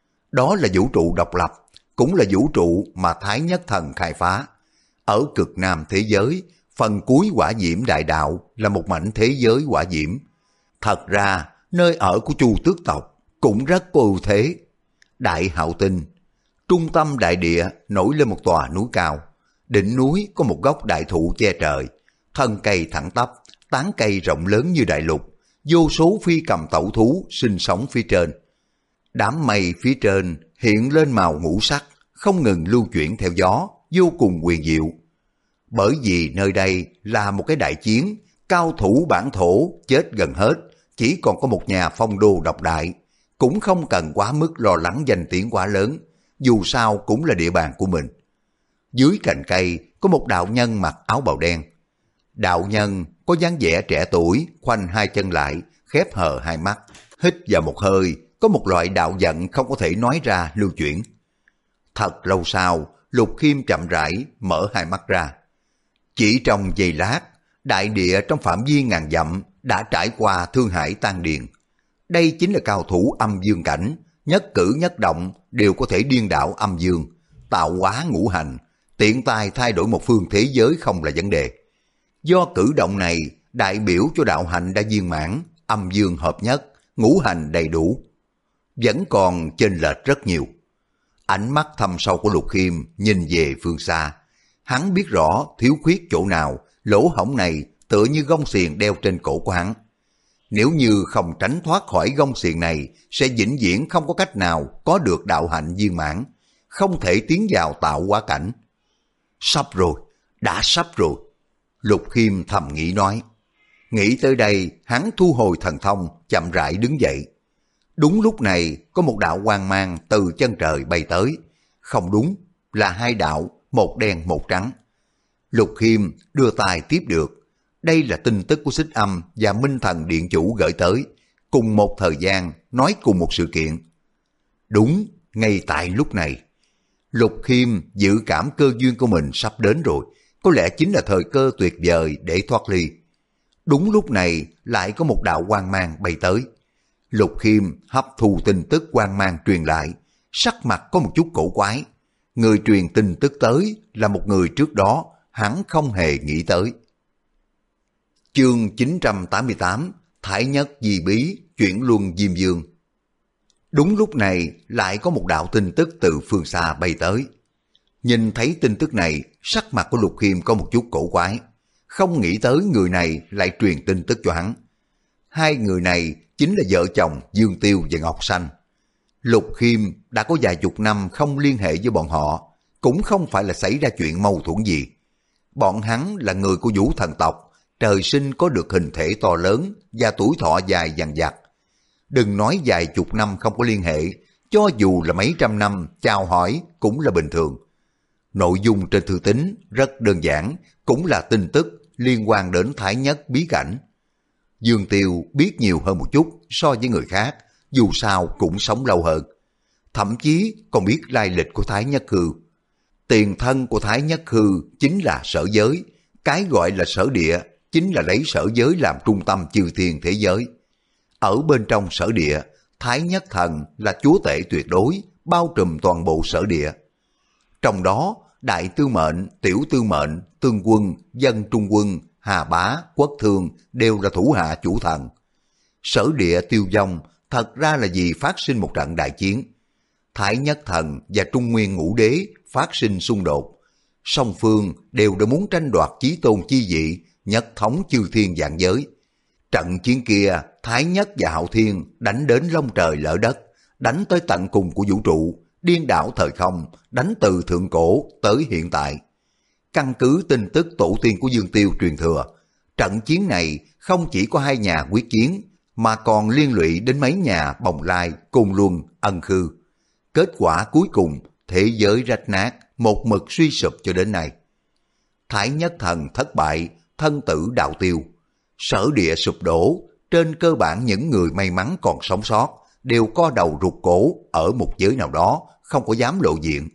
Đó là vũ trụ độc lập, cũng là vũ trụ mà Thái Nhất Thần khai phá. Ở cực nam thế giới, phần cuối hỏa diễm đại đạo là một mảnh thế giới hỏa diễm. Thật ra, nơi ở của Chu Tước tộc cũng rất có ưu thế. Đại Hạo Tinh, trung tâm đại địa nổi lên một tòa núi cao. Đỉnh núi có một gốc đại thụ che trời, thân cây thẳng tắp, tán cây rộng lớn như đại lục, vô số phi cầm tẩu thú sinh sống phía trên. Đám mây phía trên hiện lên màu ngũ sắc, không ngừng lưu chuyển theo gió, vô cùng huyền diệu. Bởi vì nơi đây là một cái đại chiến, cao thủ bản thổ chết gần hết, chỉ còn có một nhà phong đô độc đại, cũng không cần quá mức lo lắng danh tiếng quá lớn, dù sao cũng là địa bàn của mình. Dưới cành cây có một đạo nhân mặc áo bào đen. Đạo nhân có dáng vẻ trẻ tuổi, khoanh hai chân lại, khép hờ hai mắt, hít vào một hơi, có một loại đạo giận không có thể nói ra lưu chuyển. Thật lâu sau, Lục Khiêm chậm rãi mở hai mắt ra. Chỉ trong giây lát, đại địa trong phạm vi ngàn dặm đã trải qua thương hải tan điền. Đây chính là cao thủ âm dương cảnh, nhất cử nhất động đều có thể điên đảo âm dương, tạo hóa ngũ hành, tiện tay thay đổi một phương thế giới không là vấn đề. Do cử động này đại biểu cho đạo hạnh đã viên mãn, âm dương hợp nhất, ngũ hành đầy đủ. Vẫn còn chênh lệch rất nhiều. Ánh mắt thâm sâu của Lục Khiêm nhìn về phương xa. Hắn biết rõ thiếu khuyết chỗ nào, lỗ hổng này tựa như gông xiềng đeo trên cổ của hắn. Nếu như không tránh thoát khỏi gông xiềng này, sẽ vĩnh viễn không có cách nào có được đạo hạnh viên mãn, không thể tiến vào tạo hóa cảnh. Sắp rồi, đã sắp rồi. Lục Khiêm thầm nghĩ nói. Nghĩ tới đây, hắn thu hồi thần thông, chậm rãi đứng dậy. Đúng lúc này có một đạo quang mang từ chân trời bay tới. Không đúng, là hai đạo, một đen một trắng. Lục Khiêm đưa tay tiếp được. Đây là tin tức của Xích Âm và Minh Thần Điện Chủ gửi tới, cùng một thời gian, nói cùng một sự kiện. Đúng, ngay tại lúc này, Lục Khiêm dự cảm cơ duyên của mình sắp đến rồi, có lẽ chính là thời cơ tuyệt vời để thoát ly. Đúng lúc này lại có một đạo quang mang bay tới. Lục Khiêm hấp thu tin tức quang mang truyền lại, sắc mặt có một chút cổ quái. Người truyền tin tức tới là một người trước đó hắn không hề nghĩ tới. Chương 988, Thái Nhất Di Bí, chuyển luân Diêm Dương. Đúng lúc này lại có một đạo tin tức từ phương xa bay tới. Nhìn thấy tin tức này, sắc mặt của Lục Khiêm có một chút cổ quái. Không nghĩ tới người này lại truyền tin tức cho hắn. Hai người này chính là vợ chồng Dương Tiêu và Ngọc Xanh. Lục Khiêm đã có vài chục năm không liên hệ với bọn họ, cũng không phải là xảy ra chuyện mâu thuẫn gì. Bọn hắn là người của Vũ Thần tộc, trời sinh có được hình thể to lớn và tuổi thọ dài dằng dặc. Đừng nói vài chục năm không có liên hệ, cho dù là mấy trăm năm chào hỏi cũng là bình thường. Nội dung trên thư tín rất đơn giản, cũng là tin tức liên quan đến Thái Nhất bí cảnh. Dương Tiêu biết nhiều hơn một chút so với người khác, dù sao cũng sống lâu hơn. Thậm chí còn biết lai lịch của Thái Nhất Hư. Tiền thân của Thái Nhất Hư chính là sở giới, cái gọi là sở địa chính là lấy sở giới làm trung tâm chư thiên thế giới. Ở bên trong sở địa, Thái Nhất Thần là chúa tể tuyệt đối, bao trùm toàn bộ sở địa. Trong đó, đại tư mệnh, tiểu tư mệnh, tương quân, dân trung quân, hà bá, quốc thương đều là thủ hạ chủ thần. Sở địa tiêu vong thật ra là vì phát sinh một trận đại chiến. Thái Nhất Thần và Trung Nguyên Ngũ Đế phát sinh xung đột. Song phương đều đã muốn tranh đoạt chí tôn chi vị, nhất thống chư thiên vạn giới. Trận chiến kia, Thái Nhất và Hạo Thiên đánh đến long trời lở đất, đánh tới tận cùng của vũ trụ, điên đảo thời không, đánh từ thượng cổ tới hiện tại. Căn cứ tin tức tổ tiên của Dương Tiêu truyền thừa, trận chiến này không chỉ có hai nhà quyết chiến, mà còn liên lụy đến mấy nhà Bồng Lai, Côn Luân, Ân Khư. Kết quả cuối cùng, thế giới rách nát, một mực suy sụp cho đến nay. Thái Nhất Thần thất bại, thân tử đạo tiêu. Sở địa sụp đổ, trên cơ bản những người may mắn còn sống sót đều co đầu rụt cổ ở một giới nào đó, không có dám lộ diện.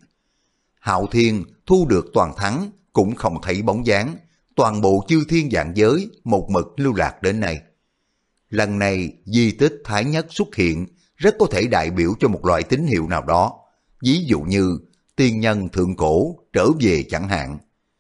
Hạo Thiên thu được toàn thắng, cũng không thấy bóng dáng, toàn bộ chư thiên vạn giới một mực lưu lạc đến nay. Lần này di tích Thái Nhất xuất hiện rất có thể đại biểu cho một loại tín hiệu nào đó, ví dụ như tiên nhân thượng cổ trở về chẳng hạn.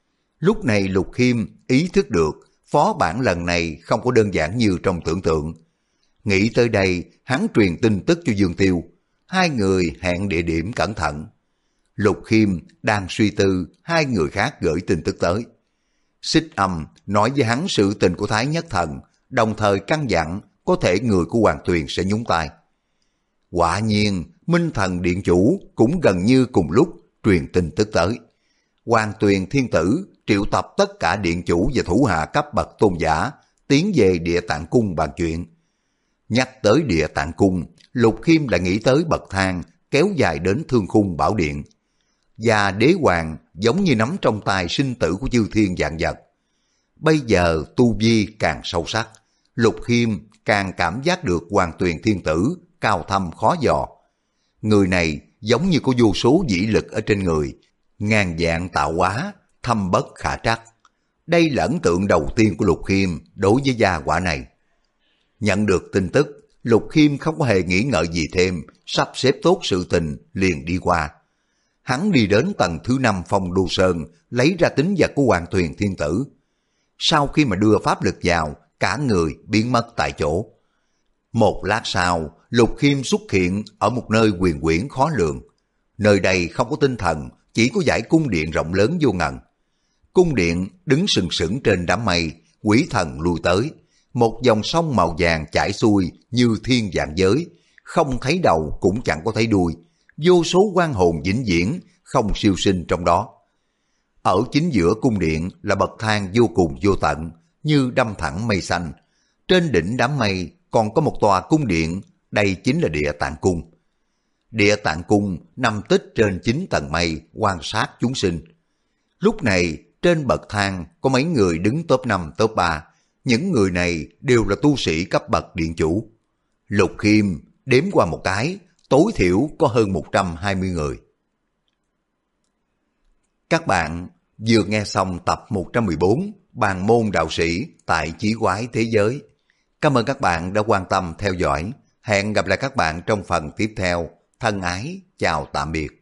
Lúc này Lục Khiêm ý thức được phó bản lần này không có đơn giản như trong tưởng tượng. Nghĩ tới đây, hắn truyền tin tức cho Dương Tiêu, hai người hẹn địa điểm cẩn thận. Lục Khiêm đang suy tư, hai người khác gửi tin tức tới. Xích Âm nói với hắn sự tình của Thái Nhất Thần, đồng thời căn dặn có thể người của Hoàng Tuyền sẽ nhúng tay. Quả nhiên, Minh Thần Điện Chủ cũng gần như cùng lúc truyền tin tức tới. Hoàng Tuyền Thiên Tử triệu tập tất cả điện chủ và thủ hạ cấp bậc tôn giả tiến về Địa Tạng Cung bàn chuyện. Nhắc tới Địa Tạng Cung, Lục Khiêm lại nghĩ tới bậc thang kéo dài đến Thương Khung Bảo Điện. Và đế hoàng giống như nắm trong tay sinh tử của chư thiên vạn vật. Bây giờ tu vi càng sâu sắc, Lục Khiêm càng cảm giác được Hoàng Tuyền Thiên Tử cao thâm khó dò. Người này giống như có vô số dĩ lực ở trên người, ngàn dạng tạo hóa, thâm bất khả trắc. Đây là ấn tượng đầu tiên của Lục Khiêm đối với gia quả này. Nhận được tin tức, Lục Khiêm không có hề nghĩ ngợi gì thêm, sắp xếp tốt sự tình liền đi qua. Hắn đi đến tầng thứ 5 Phong Đô Sơn, lấy ra tín vật của Hoàng Tuyền Thiên Tử. Sau khi mà đưa pháp lực vào, cả người biến mất tại chỗ. Một lát sau, Lục Khiêm xuất hiện ở một nơi huyền quyển khó lường. Nơi đây không có tinh thần, chỉ có dải cung điện rộng lớn vô ngần. Cung điện đứng sừng sững trên đám mây, quỷ thần lui tới. Một dòng sông màu vàng chảy xuôi như thiên vạn giới, không thấy đầu cũng chẳng có thấy đuôi. Vô số oan hồn vĩnh viễn, không siêu sinh trong đó. Ở chính giữa cung điện là bậc thang vô cùng vô tận, như đâm thẳng mây xanh. Trên đỉnh đám mây còn có một tòa cung điện đây chính là Địa Tạng Cung. Địa Tạng Cung nằm tích trên 9 tầng mây quan sát chúng sinh. Lúc này trên bậc thang có mấy người đứng top 5 top 3, những người này đều là tu sĩ cấp bậc điện chủ. Lục Khiêm đếm qua một cái, tối thiểu có hơn 120 người. Các bạn vừa nghe xong tập 114 Bàn môn đạo sĩ tại Chí Quái Thế Giới. Cảm ơn các bạn đã quan tâm theo dõi. Hẹn gặp lại các bạn trong phần tiếp theo. Thân ái, chào tạm biệt.